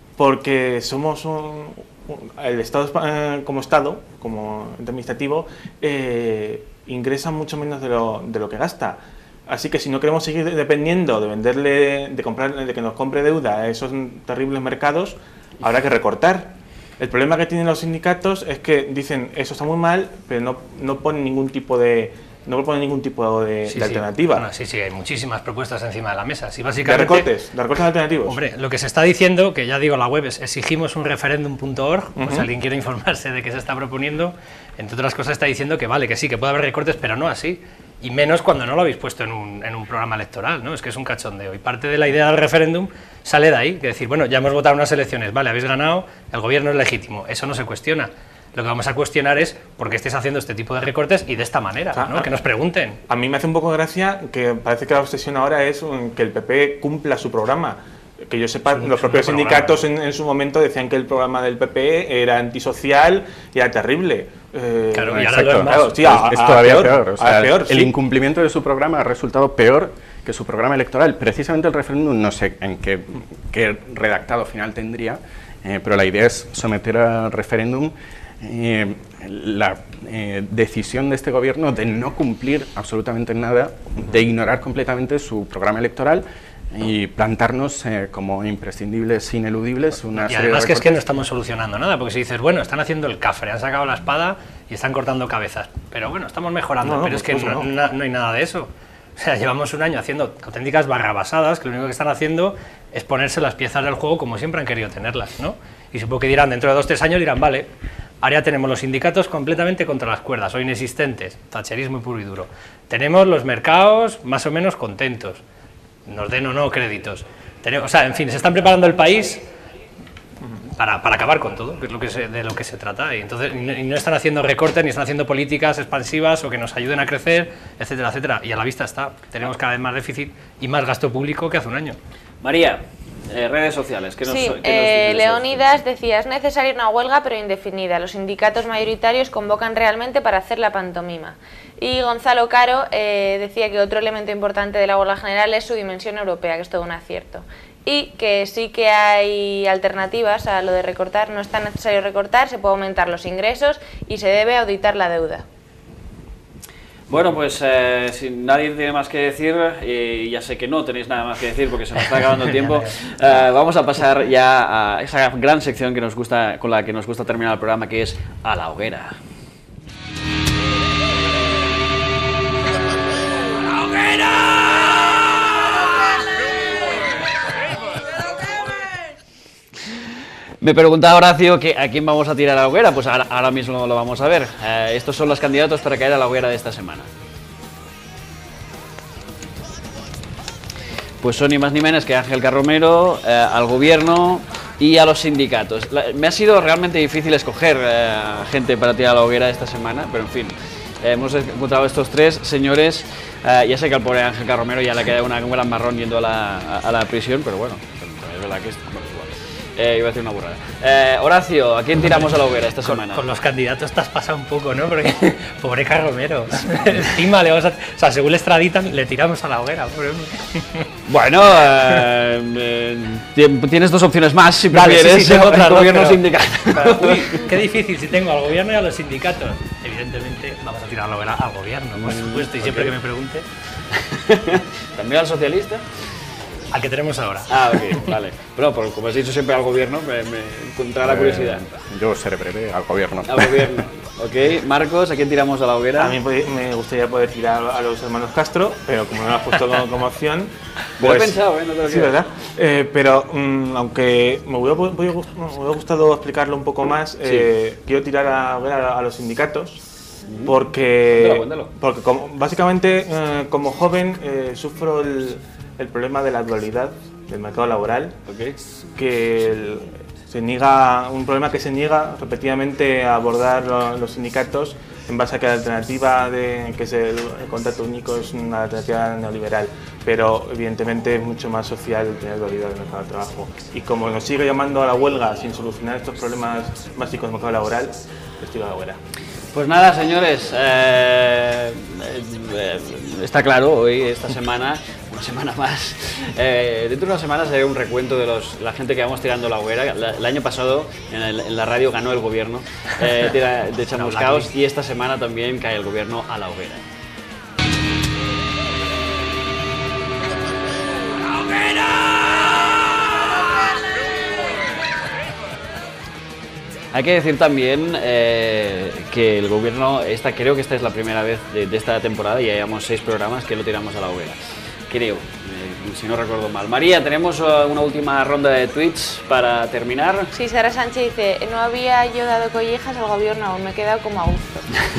porque somos un, un, el Estado eh, como Estado, como ente administrativo, eh, ingresa mucho menos de lo, de lo que gasta. Así que si no queremos seguir dependiendo de venderle, de comprar, de que nos compre deuda a esos terribles mercados, habrá que recortar. El problema que tienen los sindicatos es que dicen eso está muy mal, pero no, no ponen ningún tipo de no proponen ningún tipo de, sí, de sí. alternativa. Bueno, sí, sí, hay muchísimas propuestas encima de la mesa. Sí, básicamente, de recortes, de recortes alternativos. Hombre, lo que se está diciendo, que ya digo, la web es exigimos un referéndum punto org, uh-huh. Pues si alguien quiere informarse de qué se está proponiendo, entre otras cosas está diciendo que vale, que sí, que puede haber recortes, pero no así. Y menos cuando no lo habéis puesto en un, en un programa electoral, ¿no? Es que es un cachondeo. Y parte de la idea del referéndum sale de ahí, que decir, bueno, ya hemos votado unas elecciones, vale, habéis ganado, el gobierno es legítimo, eso no se cuestiona. Lo que vamos a cuestionar es por qué estáis haciendo este tipo de recortes y de esta manera, ¿no? A, que nos pregunten. A mí me hace un poco de gracia que parece que la obsesión ahora es que el P P cumpla su programa. Que yo sepa, un, los propios sindicatos en, en su momento decían que el programa del P P era antisocial y era terrible. Eh, claro, y exacto, ahora lo claro, sí, a, es, a, es todavía peor, peor. O sea, peor el sí. incumplimiento de su programa ha resultado peor que su programa electoral. Precisamente el referéndum, no sé en qué, qué redactado final tendría, eh, pero la idea es someter al referéndum eh, la eh, decisión de este gobierno de no cumplir absolutamente nada, de ignorar completamente su programa electoral y plantarnos eh, como imprescindibles, ineludibles, una y serie además de que es que no recortes. estamos solucionando nada, porque si dices, bueno, están haciendo el cafre, han sacado la espada y están cortando cabezas, pero bueno, estamos mejorando, No, no, pero es que pues no, no. no, no hay nada de eso. O sea, llevamos un año haciendo auténticas barrabasadas, que lo único que están haciendo es ponerse las piezas del juego como siempre han querido tenerlas, ¿no? Y supongo que dirán, dentro de dos, tres años dirán, vale, ahora ya tenemos los sindicatos completamente contra las cuerdas, o inexistentes, tacherismo puro y duro. Tenemos los mercados más o menos contentos, nos den o no créditos. Tenemos, o sea, en fin, se están preparando el país para, para acabar con todo, que es lo que se, de lo que se trata. Y, entonces, y no, y no están haciendo recortes, ni están haciendo políticas expansivas o que nos ayuden a crecer, etcétera, etcétera. Y a la vista está, tenemos cada vez más déficit y más gasto público que hace un año. María, eh, redes sociales, ¿qué nos, Sí, qué nos eh, dices? Leónidas decía, es necesaria una huelga pero indefinida. Los sindicatos mayoritarios convocan realmente para hacer la pantomima. Y Gonzalo Caro eh, decía que otro elemento importante de la huelga general es su dimensión europea, que es todo un acierto. Y que sí que hay alternativas a lo de recortar, no es tan necesario recortar, se puede aumentar los ingresos y se debe auditar la deuda. Bueno, pues eh, si nadie tiene más que decir, y ya sé que no tenéis nada más que decir porque se nos está acabando el tiempo, eh, vamos a pasar ya a esa gran sección que nos gusta, con la que nos gusta terminar el programa, que es A la Hoguera. ¡A la hoguera! Me preguntaba Horacio que a quién vamos a tirar a la hoguera, pues ahora, ahora mismo lo vamos a ver. Eh, estos son los candidatos para caer a la hoguera de esta semana. Pues son ni más ni menos que Ángel Carromero, eh, al gobierno y a los sindicatos. La, me ha sido realmente difícil escoger eh, gente para tirar a la hoguera esta semana, pero en fin, eh, hemos encontrado estos tres señores. Eh, ya sé que al pobre Ángel Carromero ya le queda una, un gran marrón yendo a la, a, a la prisión, pero bueno, es verdad que es... Bueno, Eh, iba a decir una burrada. Eh, Horacio, ¿a quién tiramos a la hoguera esta semana? Con, con los candidatos te has pasado un poco, ¿no? Porque, pobre Carromero. Encima le vamos a... O sea, según le extraditan, le tiramos a la hoguera. Pobre. Bueno, eh, eh, tienes dos opciones más si Vale, prefieres, sí, sí, tengo otras el dos, gobierno pero- sindical. pero, uy, qué difícil si tengo al gobierno y a los sindicatos. Evidentemente vamos a tirar la hoguera al gobierno, por supuesto, y siempre que me pregunte, ¿También al socialista? al que tenemos ahora. Ah, ok, vale. Pero por- como has dicho siempre al gobierno, me, me encontrará la curiosidad. Eh, yo seré breve al gobierno. Al gobierno. Ok, Marcos, ¿a quién tiramos a la hoguera? A mí me gustaría poder tirar a los hermanos Castro, pero como no lo has puesto como, como opción... Me lo he pensado, ¿eh? No te lo Sí, creas. ¿verdad? Eh, pero mm, aunque me hubiera, me hubiera gust- me hubiera gustado explicarlo un poco más, eh, quiero tirar a, a, a los sindicatos, porque, Cuéntalo, cuéntalo. porque como- básicamente eh, como joven eh, sufro el, el problema de la dualidad del mercado laboral, Ok. que el- se niega, un problema que se niega repetidamente a abordar lo- los sindicatos, en base a que la alternativa de que es el, el contrato único es una alternativa neoliberal, pero evidentemente es mucho más social tener validad del mercado de trabajo. Y como nos sigue llamando a la huelga sin solucionar estos problemas básicos del mercado laboral, estoy a la huelga. Pues nada, señores, eh, eh, está claro, hoy, esta semana, una semana más, eh, dentro de unas semanas haré un recuento de los, la gente que vamos tirando la hoguera. La, el año pasado en, el, en la radio ganó el gobierno eh, de, de Chamuscaos y esta semana también cae el gobierno a la hoguera. Hay que decir también eh, que el gobierno, esta, creo que esta es la primera vez de, de esta temporada, y ya llevamos seis programas que lo tiramos a la hoguera. Creo, eh, si no recuerdo mal. María, tenemos uh, una última ronda de tweets para terminar. Sí, Sara Sánchez dice, no había yo dado collejas al gobierno aún, me he quedado como a gusto.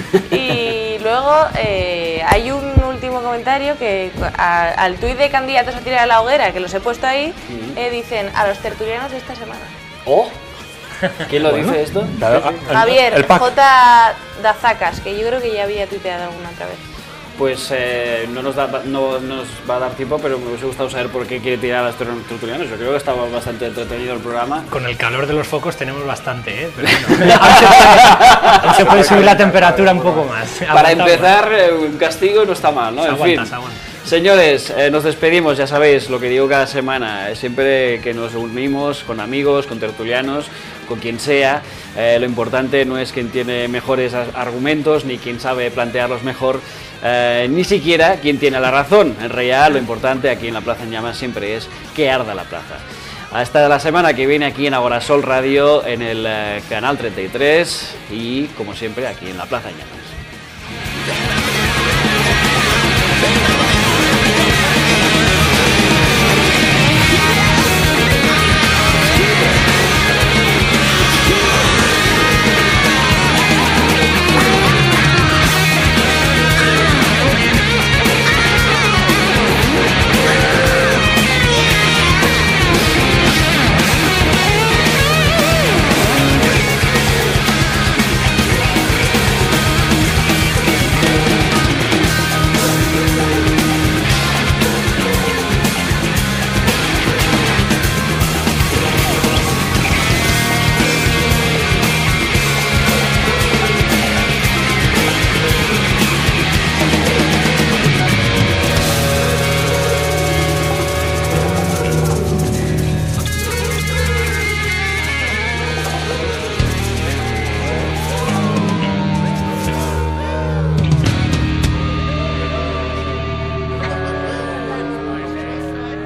Y luego eh, hay un último comentario que a, al tuit de candidatos a tirar a la hoguera, que los he puesto ahí, uh-huh. eh, dicen a los tertulianos de esta semana. ¡Oh! ¿Quién lo bueno, dice esto? Javier, el, el J. Dazacas, que yo creo que ya había tuiteado alguna otra vez. Pues eh, no, nos da, no nos va a dar tiempo, pero me hubiese gustado saber por qué quiere tirar a los tertulianos. Yo creo que estaba bastante entretenido el programa. Con el calor de los focos tenemos bastante, ¿eh? Pero bueno, aún se puede, aún se puede subir la temperatura un poco más. Para aguantamos. Empezar, eh, un castigo no está mal, ¿no? Se en aguanta, fin. se aguanta. Señores, eh, nos despedimos, ya sabéis lo que digo cada semana, eh, siempre que nos unimos con amigos, con tertulianos, con quien sea, eh, lo importante no es quien tiene mejores argumentos, ni quien sabe plantearlos mejor, eh, ni siquiera quien tiene la razón. En realidad lo importante aquí en la Plaza en Llamas siempre es que arda la plaza. Hasta la semana que viene aquí en Agorasol Radio, en el eh, canal treinta y tres y como siempre aquí en la Plaza en Llamas.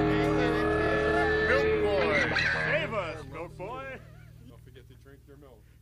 Don't forget to drink your milk.